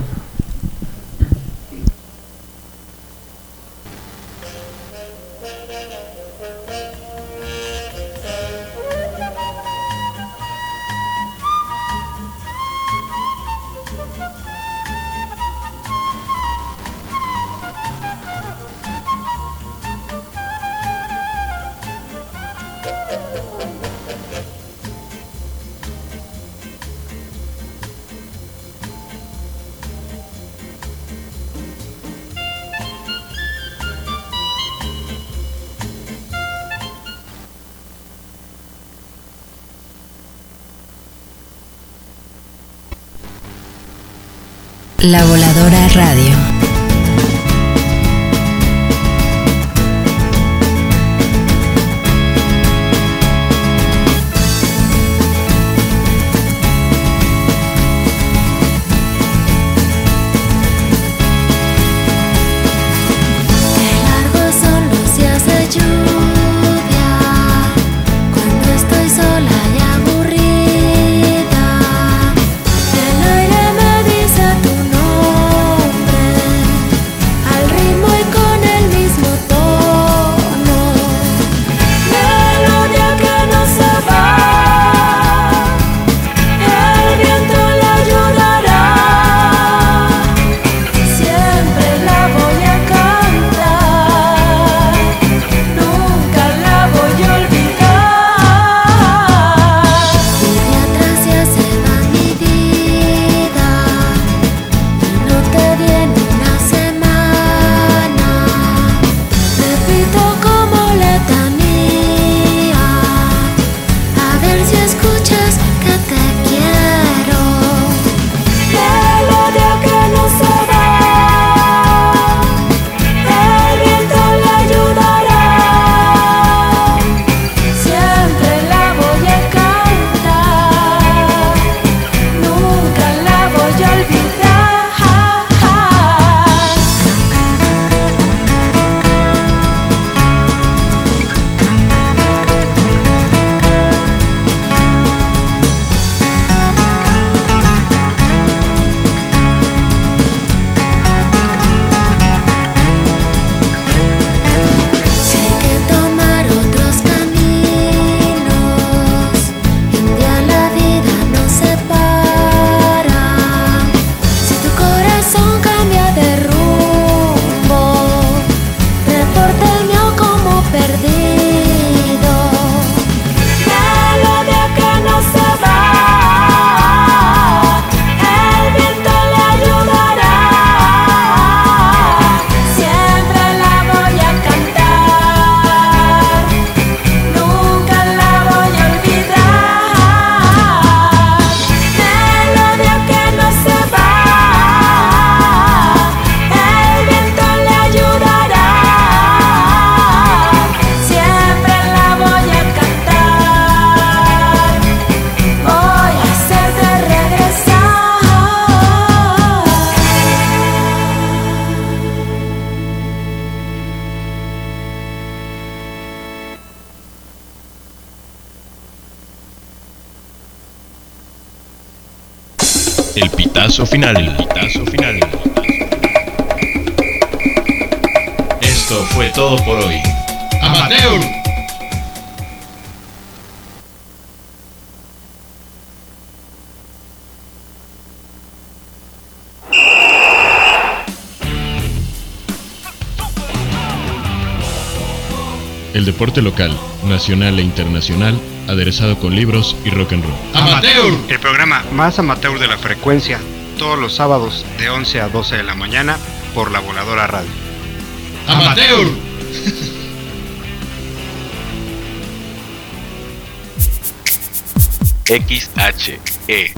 La Voladora Radio. El aire me dice tu nombre. El pitazo final. Esto fue todo por hoy. ¡Amateur! El deporte local, nacional e internacional, aderezado con libros y rock and roll. ¡Amateur! El programa más amateur de la frecuencia, todos los sábados de 11 a 12 de la mañana por La Voladora Radio. ¡Amateur! XHE